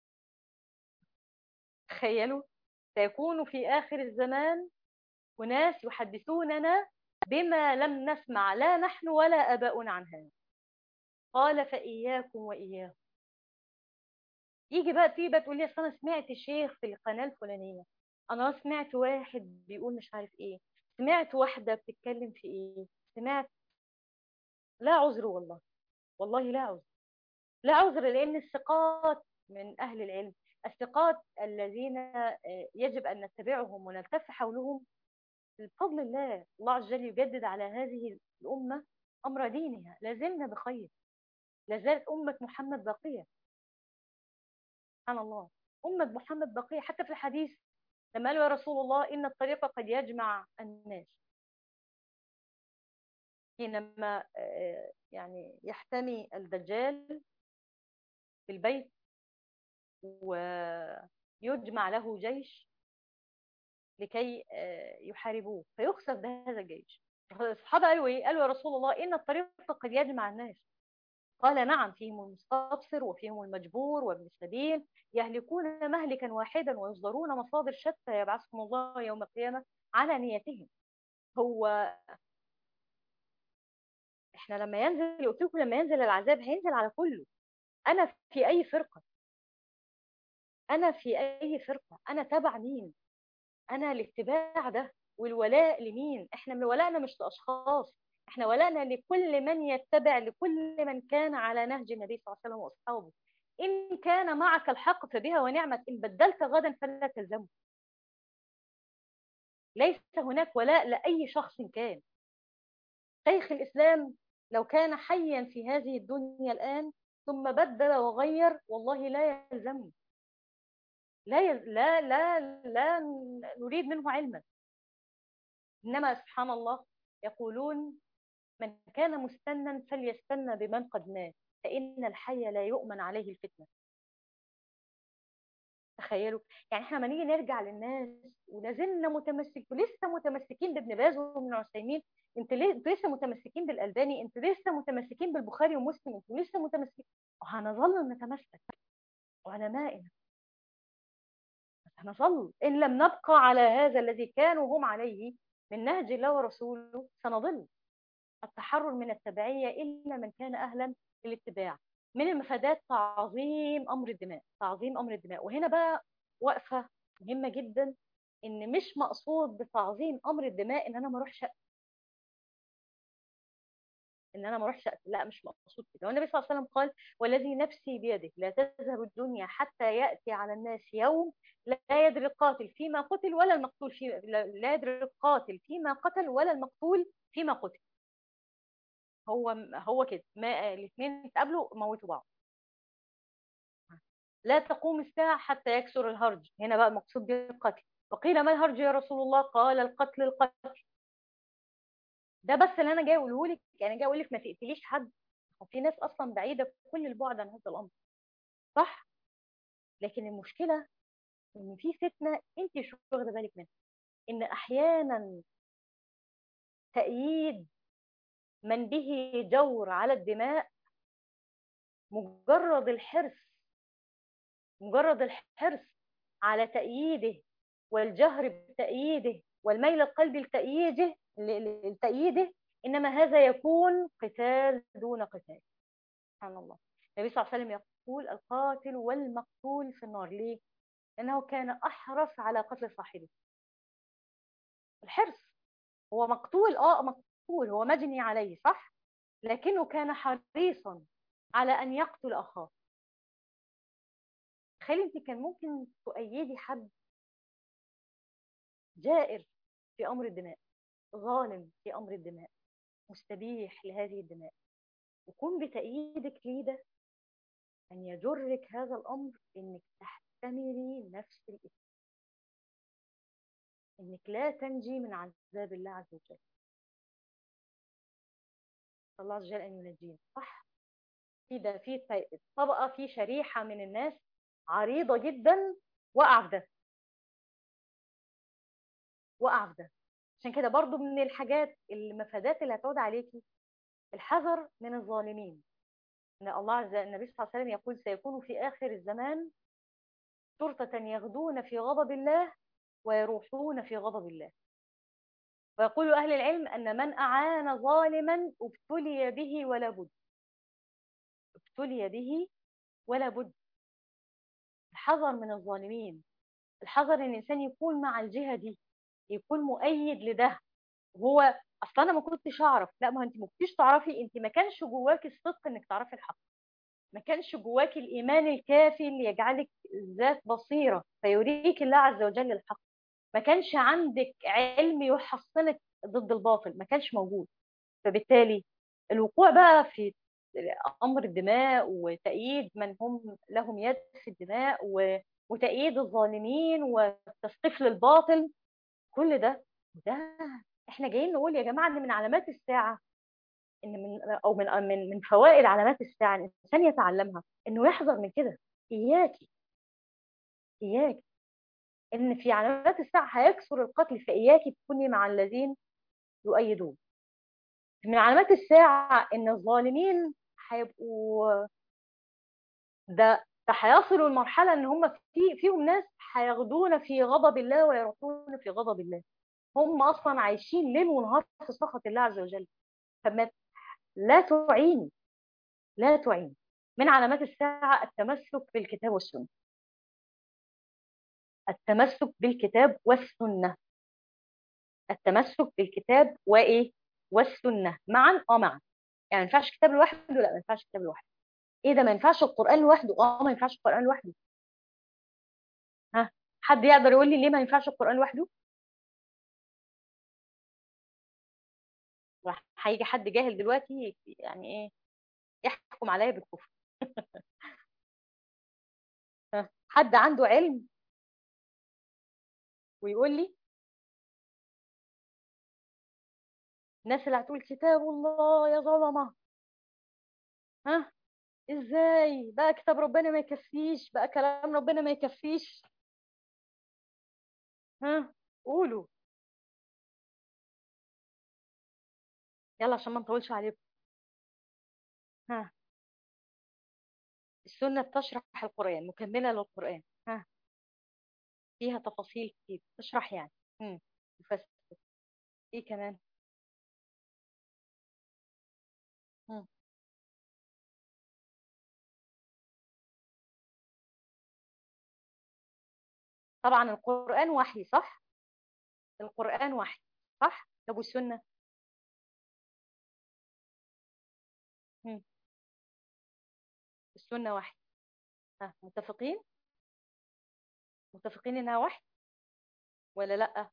تخيلوا، سيكون في آخر الزمان أناس يحدثوننا بما لم نسمع لا نحن ولا آباؤنا عن هذا. قال فإياكم وإياهم. يجي بقى تيجي بقى تقول لي أصل أنا سمعت شيخ في القناة الفلانية، أنا سمعت واحد بيقول مش عارف إيه، سمعت واحدة بتتكلم في إيه، سمعت. لا عذر والله، والله لا عذر، لا عذر، لأن الثقات من أهل العلم، الثقات الذين يجب أن نتبعهم ونلتف حولهم، بفضل الله الله عز وجل يجدد على هذه الأمة أمر دينها، لازلنا بخير، لازالت أمة محمد باقية. سبحان الله، أمة محمد باقية. حتى في الحديث لما قالوا يا رسول الله إن الطريق قد يجمع الناس، حينما يعني يحتمي الدجال في البيت ويجمع له جيش لكي يحاربوه فيخسف بهذا الجيش. الصحابة قالوا ايه؟ قالوا يا رسول الله إن الطريق قد يجمع الناس، قال نعم، فيهم المستبصر وفيهم المجبور وابن السبيل، يهلكون مهلكا واحدا ويصدرون مصادر شتى يبعثهم الله يوم القيامة على نيتهم. هو احنا لما ينزل، قلت لكم لما ينزل العذاب هينزل على كله. انا في اي فرقة؟ انا في اي فرقة؟ انا تبع مين؟ انا الاتباع ده والولاء لمين؟ احنا من ولائنا مش لاشخاص، احنا ولائنا لكل من يتبع، لكل من كان على نهج النبي صلى الله عليه وسلم واصحابه. ان كان معك الحق فبها ونعمت، ان بدلت غدا فلا تلزمه. ليس هناك ولاء لاي شخص كان. شيخ الاسلام لو كان حيا في هذه الدنيا الان ثم بدل وغير، والله لا يلزمني. لا نريد منه علما. انما سبحان الله يقولون: من كان مستنا فليستنى بمن قد مات، فإن الحي لا يؤمن عليه الفتنة. تخيلوا، يعني احنا لما نيجي نرجع للناس ولازلنا لسه متمسكين بابن باز وابن عثيمين، انتوا لسه متمسكين بالألباني، انتوا لسه متمسكين بالبخاري ومسلم، انتوا لسه متمسكين، وهنظل نتمسك علمائنا. هنظل إن لم نبقى على هذا الذي كانوا هم عليه من نهج الله ورسوله سنضل. التحرر من التبعية إلا من كان أهلا للاتباع. من المفادات تعظيم أمر الدماء، تعظيم أمر الدماء. وهنا بقى وقفة مهمة جدا، إن مش مقصود بتعظيم أمر الدماء إن أنا ما أروحش لا، مش مقصود كده. والنبي صلى الله عليه وسلم قال: والذي نفسي بيده لا تذهب الدنيا حتى يأتي على الناس يوم لا يدري القاتل فيما قتل ولا المقتول لا يدري القاتل فيما قتل ولا المقتول فيما قتل. هو كده، ما الاثنين اتقابلوا موتوا بعض. لا تقوم الساعة حتى يكسر الهرج. هنا بقى المقصود به القتل. وقيل: ما الهرج يا رسول الله؟ قال: القتل القتل. ده بس اللي انا جاي اقوله لك، يعني جاي اقول لك ما تقتليش حد. وفي ناس اصلا بعيدة كل البعد عن هذا الامر، صح؟ لكن المشكلة ان في فتنة انت مش واخدة بالك منها، ان احيانا تأييد من به جور على الدماء، مجرد الحرص مجرد الحرص على تأييده والجهر بتأييده والميل القلبي لتأييده، إنما هذا يكون قتال دون قتال. سبحان الله. النبي صلى الله عليه وسلم يقول: القاتل والمقتول في النار. ليه؟ لأنه كان أحرص على قتل صاحبه. الحرص. هو مقتول، مقتول، هو مجني عليه، صح؟ لكنه كان حريصا على أن يقتل أخاه. تخيلي انت كان ممكن تؤيدي حد جائر في أمر الدماء، ظالم في أمر الدماء، مستبيح لهذه الدماء، وكون بتأييدك ليه ده أن يجرك هذا الأمر إنك تحتملي نفس الإثم، إنك لا تنجي من عذاب الله عز وجل. الله عز وجل أن ينجينا، صح؟ في طبقة، في شريحة من الناس عريضة جدا وقع في ده، وقع في ده. عشان كده برضو من الحاجات المفادات اللي هتعود عليكي الحذر من الظالمين. ان النبي صلى الله عليه وسلم يقول: سيكون في آخر الزمان شرطة يغدون في غضب الله ويروحون في غضب الله. ويقول أهل العلم أن من أعان ظالما ابتلي به ولا بد. ابتلي به ولا بد. الحذر من الظالمين، الحذر ان الانسان يكون مع الجهة دي، يكون مؤيد لده. وهو اصلا انا ما كنتش اعرف، لا، ما انت ما كنتيش تعرفي، انت ما كانش جواكي الصدق انك تعرفي الحق، ما كانش جواكي الايمان الكافي اللي يجعلك ذات بصيرة فيريك الله عز وجل الحق، ما كانش عندك علم يحصنك ضد الباطل، ما كانش موجود. فبالتالي الوقوع بقى في أمر الدماء وتأييد من هم لهم يد في الدماء وتأييد الظالمين والتسقيف للباطل، كل ده احنا جايين نقول يا جماعة ان من علامات الساعة، ان من فوائد علامات الساعة ان الانسان يتعلمها انه يحذر من كده. اياكي اياكي ان في علامات الساعة هيكثر القتل، فاياكي تكوني مع الذين يؤيدون. من علامات الساعة ان الظالمين هيبقوا ده هيصلوا لمرحله ان هم فيهم ناس هيغدون في غضب الله ويروحون في غضب الله. هم اصلا عايشين ليل ونهار في سخط الله عز وجل. فما لا تعين، لا تعين. من علامات الساعه التمسك بالكتاب والسنه، التمسك بالكتاب والسنه، التمسك بالكتاب وايه، والسنه معا. معا. يعني ما ينفعش كتاب لوحده، لا ما ينفعش كتاب لوحده. ايه ده، ما ينفعش القران لوحده؟ ما ينفعش القران لوحده. ها، حد يقدر يقول لي ليه ما ينفعش القران لوحده؟ راح هيجي حد جاهل دلوقتي يعني ايه، يحكم عليا بالكفر. ها، حد عنده علم ويقول لي. الناس اللي هتقول كتاب الله يا ظلمه، ها، ازاي بقى كتاب ربنا ما يكفيش، بقى كلام ربنا ما يكفيش؟ ها، قولوا يلا عشان ما نطولش عليكم. ها، السنة بتشرح القرآن، مكملة للقرآن. ها، فيها تفاصيل كتير تشرح يعني. تفسر. ايه كمان؟ مم. طبعا القرآن وحي، صح؟ القرآن وحي، صح؟ طب والسنة؟ مم. السنة وحي. ها، متفقين؟ متفقين انها وحي ولا لا؟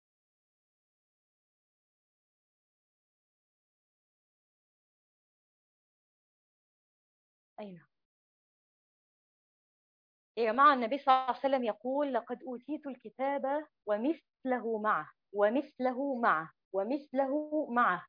اين يا جماعة، النبي صلى الله عليه وسلم يقول لقد أوتيت الكتاب ومثله معه، ومثله معه، ومثله معه.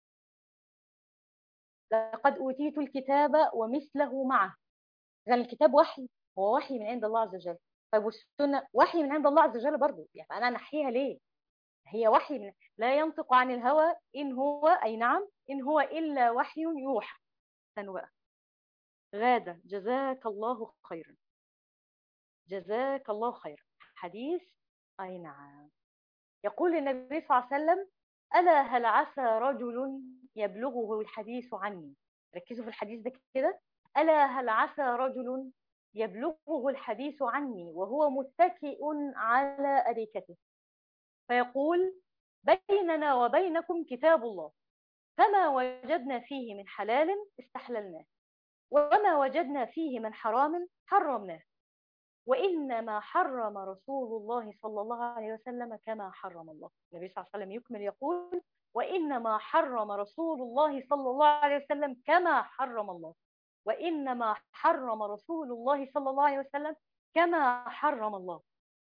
لقد أوتيت الكتاب ومثله معه. إذا الكتاب وحي، هو وحي من عند الله عز وجل. طيب والسنة وحي من عند الله عز وجل برضه، يعني أنا أنحيها ليه؟ هي وحي لا ينطق عن الهوى إن هو، أي نعم، إن هو إلا وحي يوحى. استنوا بقى. غادة جزاك الله خيرا، جزاك الله خيرا. حديث، أي نعم. يقول النبي صلى الله عليه وسلم: ألا هل عسى رجل يبلغه الحديث عني. ركزوا في الحديث ده كده. ألا هل عسى رجل يبلغه الحديث عني وهو متكئ على أريكته، فيقول: بيننا وبينكم كتاب الله، فما وجدنا فيه من حلال استحللناه، وما وجدنا فيه من حرام حرمناه، وإنما حرم رسول الله صلى الله عليه وسلم كما حرم الله. النبي صلى الله عليه وسلم يكمل يقول: وإنما حرم رسول الله صلى الله عليه وسلم كما حرم الله، وإنما حرم رسول الله صلى الله عليه وسلم كما حرم الله.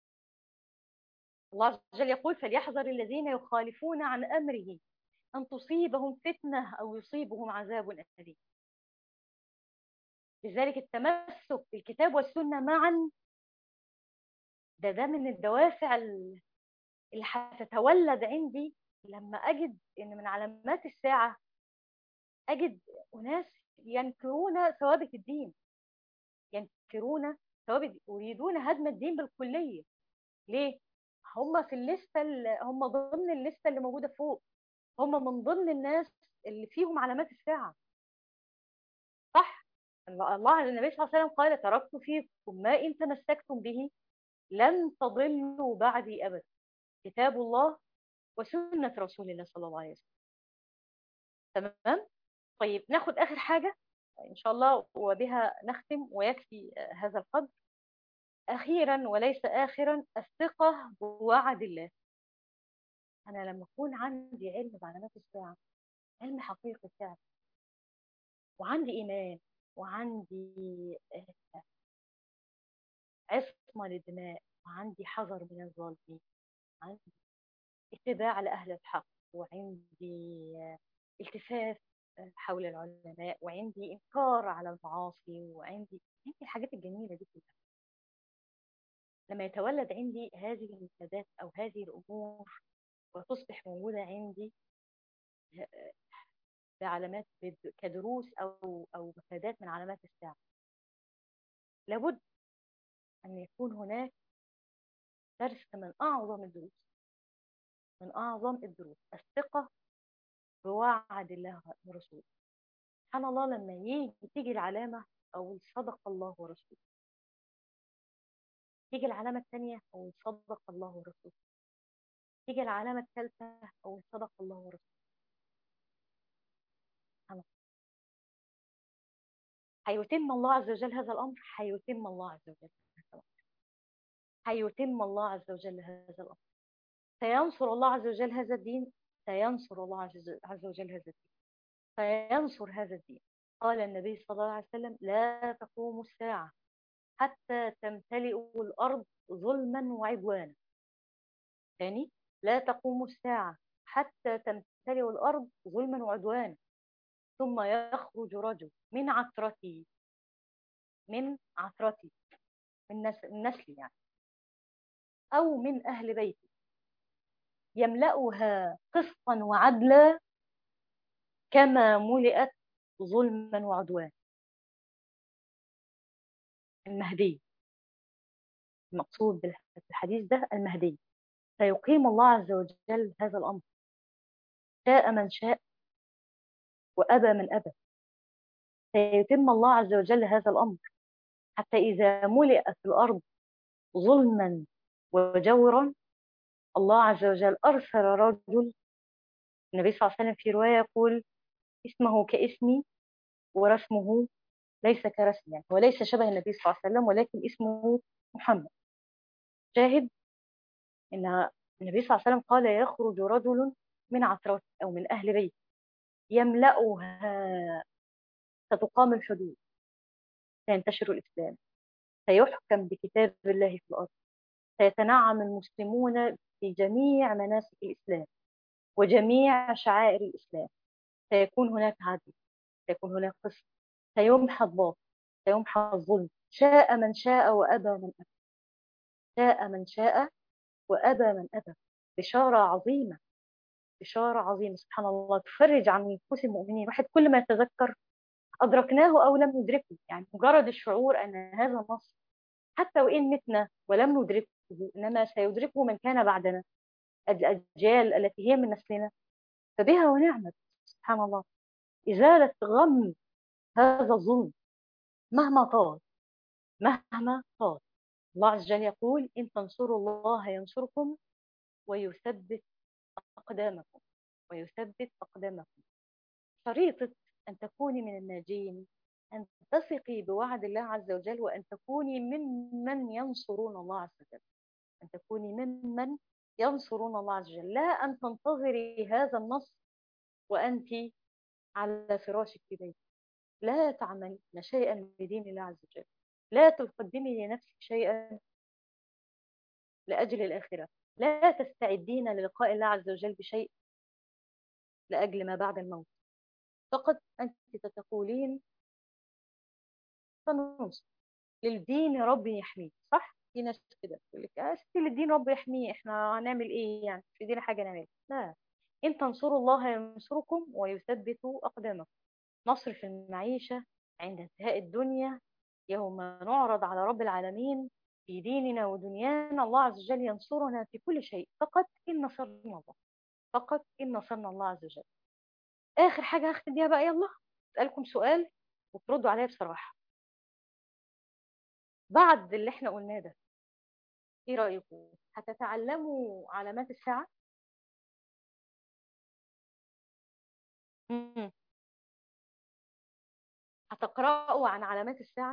الله عز وجل يقول: فليحذر الذين يخالفون عن أمره أن تصيبهم فتنة أو يصيبهم عذاب أليم. لذلك التمسك بالكتاب والسنة معا، ده من الدوافع اللي هتتولد عندي لما أجد إن من علامات الساعة أجد أناس ينكرون ثوابت الدين، ينكرون ثوابت، يريدون هدم الدين بالكلية. ليه؟ هم في الليستة، هم ضمن الليستة اللي موجودة فوق، هم من ضمن الناس اللي فيهم علامات الساعة، صح؟ الله، النبي صلى الله عليه وسلم قال: تركت فيكم ما إن تمسكتم به لن تضلوا بعدي أبدا، كتاب الله وسنة رسول الله صلى الله عليه وسلم. تمام؟ طيب ناخد آخر حاجة إن شاء الله وبها نختم ويكفي هذا القدر. أخيرا وليس آخرا، الثقة بوعد الله. أنا لما أكون عندي علم بعلامات الساعة، علم حقيقي فعلا، وعندي إيمان، وعندي عصمة للدماء، وعندي حذر من الظالمين، وعندي اتباع لأهل الحق، وعندي التفاف حول العلماء، وعندي إنكار على المعاصي، عندي الحاجات الجميلة دي كلها. لما يتولد عندي هذه المفردات أو هذه الأمور وتصبح موجودة عندي، بعلامات كدروس أو مفادات من علامات الساعة. لابد أن يكون هناك درس من أعظم الدروس، من أعظم الدروس الثقة بوعد الله ورسوله. سبحان الله، لما تيجي العلامة أو صدق الله ورسوله، تيجي العلامة الثانية أو صدق الله ورسوله، تيجي العلامة الثالثة أو صدق الله ورسوله. هيتم الله عز وجل هذا الأمر، هيتم الله عز وجل هذا الأمر، هيتم الله عز وجل هذا الأمر. سينصر الله عز وجل هذا الدين، سينصر الله عز وجل هذا الدين، سينصر هذا الدين. قال النبي صلى الله عليه وسلم: لا تقوم الساعة حتى تمتلئ الأرض ظلما وعدوانا. ثاني: لا تقوم الساعة حتى تمتلئ الأرض ظلما وعدوانا، ثم يخرج رجل من عترتي، من عترتي، من نسلي يعني، أو من أهل بيتي، يملأها قسطا وعدلا كما ملئت ظلما وعدوانا. المهدي، المقصود بالحديث ده المهدي. سيقيم الله عز وجل هذا الأمر، شاء من شاء وأبى من أبى. سيتم الله عز وجل هذا الأمر حتى إذا ملئت الأرض ظلما وجورا، الله عز وجل أرسل رجل. النبي صلى الله عليه وسلم في رواية يقول: اسمه كاسمي ورسمه ليس كرسمي، يعني هو ليس شبه النبي صلى الله عليه وسلم ولكن اسمه محمد. شاهد ان النبي صلى الله عليه وسلم قال: يخرج رجل من عترات او من اهل بيت يملأها، ستقام الحدود، سينتشر الاسلام، سيحكم بكتاب الله في الارض، سيتنعم المسلمون في جميع مناسك الاسلام وجميع شعائر الاسلام، سيكون هناك عدل، سيكون هناك قسط، سيمحى الباطل، سيمحى الظلم، شاء من شاء وأبى من أبى، شاء من شاء وأبى من أبى. بشارة عظيمة، بشارة عظيمة سبحان الله، تفرج عن نفوس المؤمنين. واحد كل ما يتذكر أدركناه أو لم ندركه، يعني مجرد الشعور أن هذا النص حتى وإن متنا ولم ندركه إنما سيدركه من كان بعدنا، الأجيال التي هي من نسلنا، فبها ونعمت. سبحان الله، إزالة غم هذا الظلم مهما طال، مهما طال. الله عز وجل يقول: إن تنصروا الله ينصركم ويثبت أقدامكم، ويثبت أقدامكم. شريطة أن تكوني من الناجين أن تثقي بوعد الله عز وجل، وأن تكوني ممن ينصرون الله عز وجل، أن تكوني ممن ينصرون الله عز وجل، لا أن تنتظري هذا النصر وأنت على فراشك في بيتك، لا تعملين شيئا لدين الله عز وجل، لا تقدمي لنفسك شيئا لأجل الآخرة، لا تستعدين للقاء الله عز وجل بشيء لأجل ما بعد الموت. فقط أنت تقولين: سننصر للدين ربي يحميه. صح؟ في ناس كده تقول لك: ستي للدين ربي يحميه، احنا هنعمل ايه يعني؟ في ايدينا حاجة نعملها؟ لا، إن تنصروا الله ينصركم ويثبت أقدامكم. نصر في المعيشة عند انتهاء الدنيا، يوم نعرض على رب العالمين في ديننا ودنيانا، الله عز وجل ينصرنا في كل شيء، فقط إن نصرنا الله، فقط إن نصرنا الله عز وجل. آخر حاجة هختم بيها بقى، يلا أسألكم سؤال وتردوا عليا بصراحة. بعد اللي احنا قلناه ده، ايه رأيكم؟ هتتعلموا علامات الساعة؟ مم. هتقرأوا عن علامات الساعة؟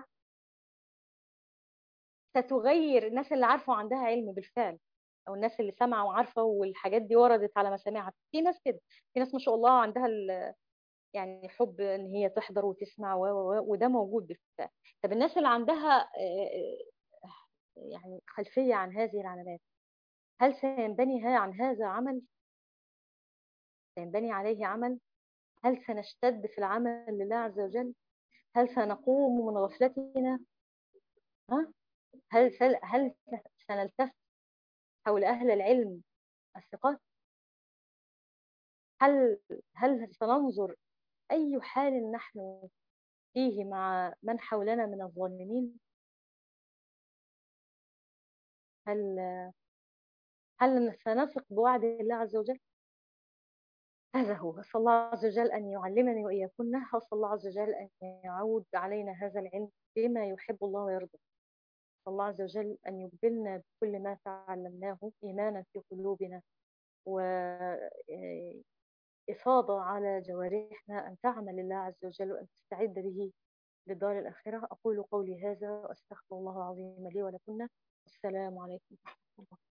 ستغير الناس اللي عارفة وعندها علم بالفعل، او الناس اللي سمعوا وعارفة والحاجات دي وردت على مسامعها. في ناس كده، في ناس ما شاء الله عندها يعني حب ان هي تحضر وتسمع وده موجود بالفعل. طب الناس اللي عندها يعني خلفية عن هذه العلامات، هل سينبني عن هذا عمل؟ سينبني عليه عمل؟ هل سنشتد في العمل لله عز وجل؟ هل سنقوم من غفلتنا؟ ها؟ هل سنلتف حول أهل العلم الثقات؟ هل هل سننظر أي حال نحن فيه مع من حولنا من الظالمين؟ هل سنثق بوعد الله عز وجل؟ هذا هو. أسأل الله عز وجل أن يعلمني وإياكن، وأسأل الله عز وجل أن يعود علينا هذا العلم بما يحب الله ويرضى. أسأل الله عز وجل أن يقبلنا بكل ما تعلمناه إيمانا في قلوبنا، وإفاضة على جوارحنا أن تعمل الله عز وجل وأن تستعد به للدار الآخرة. أقول قولي هذا وأستغفر الله العظيم لي ولكم. السلام عليكم ورحمة الله.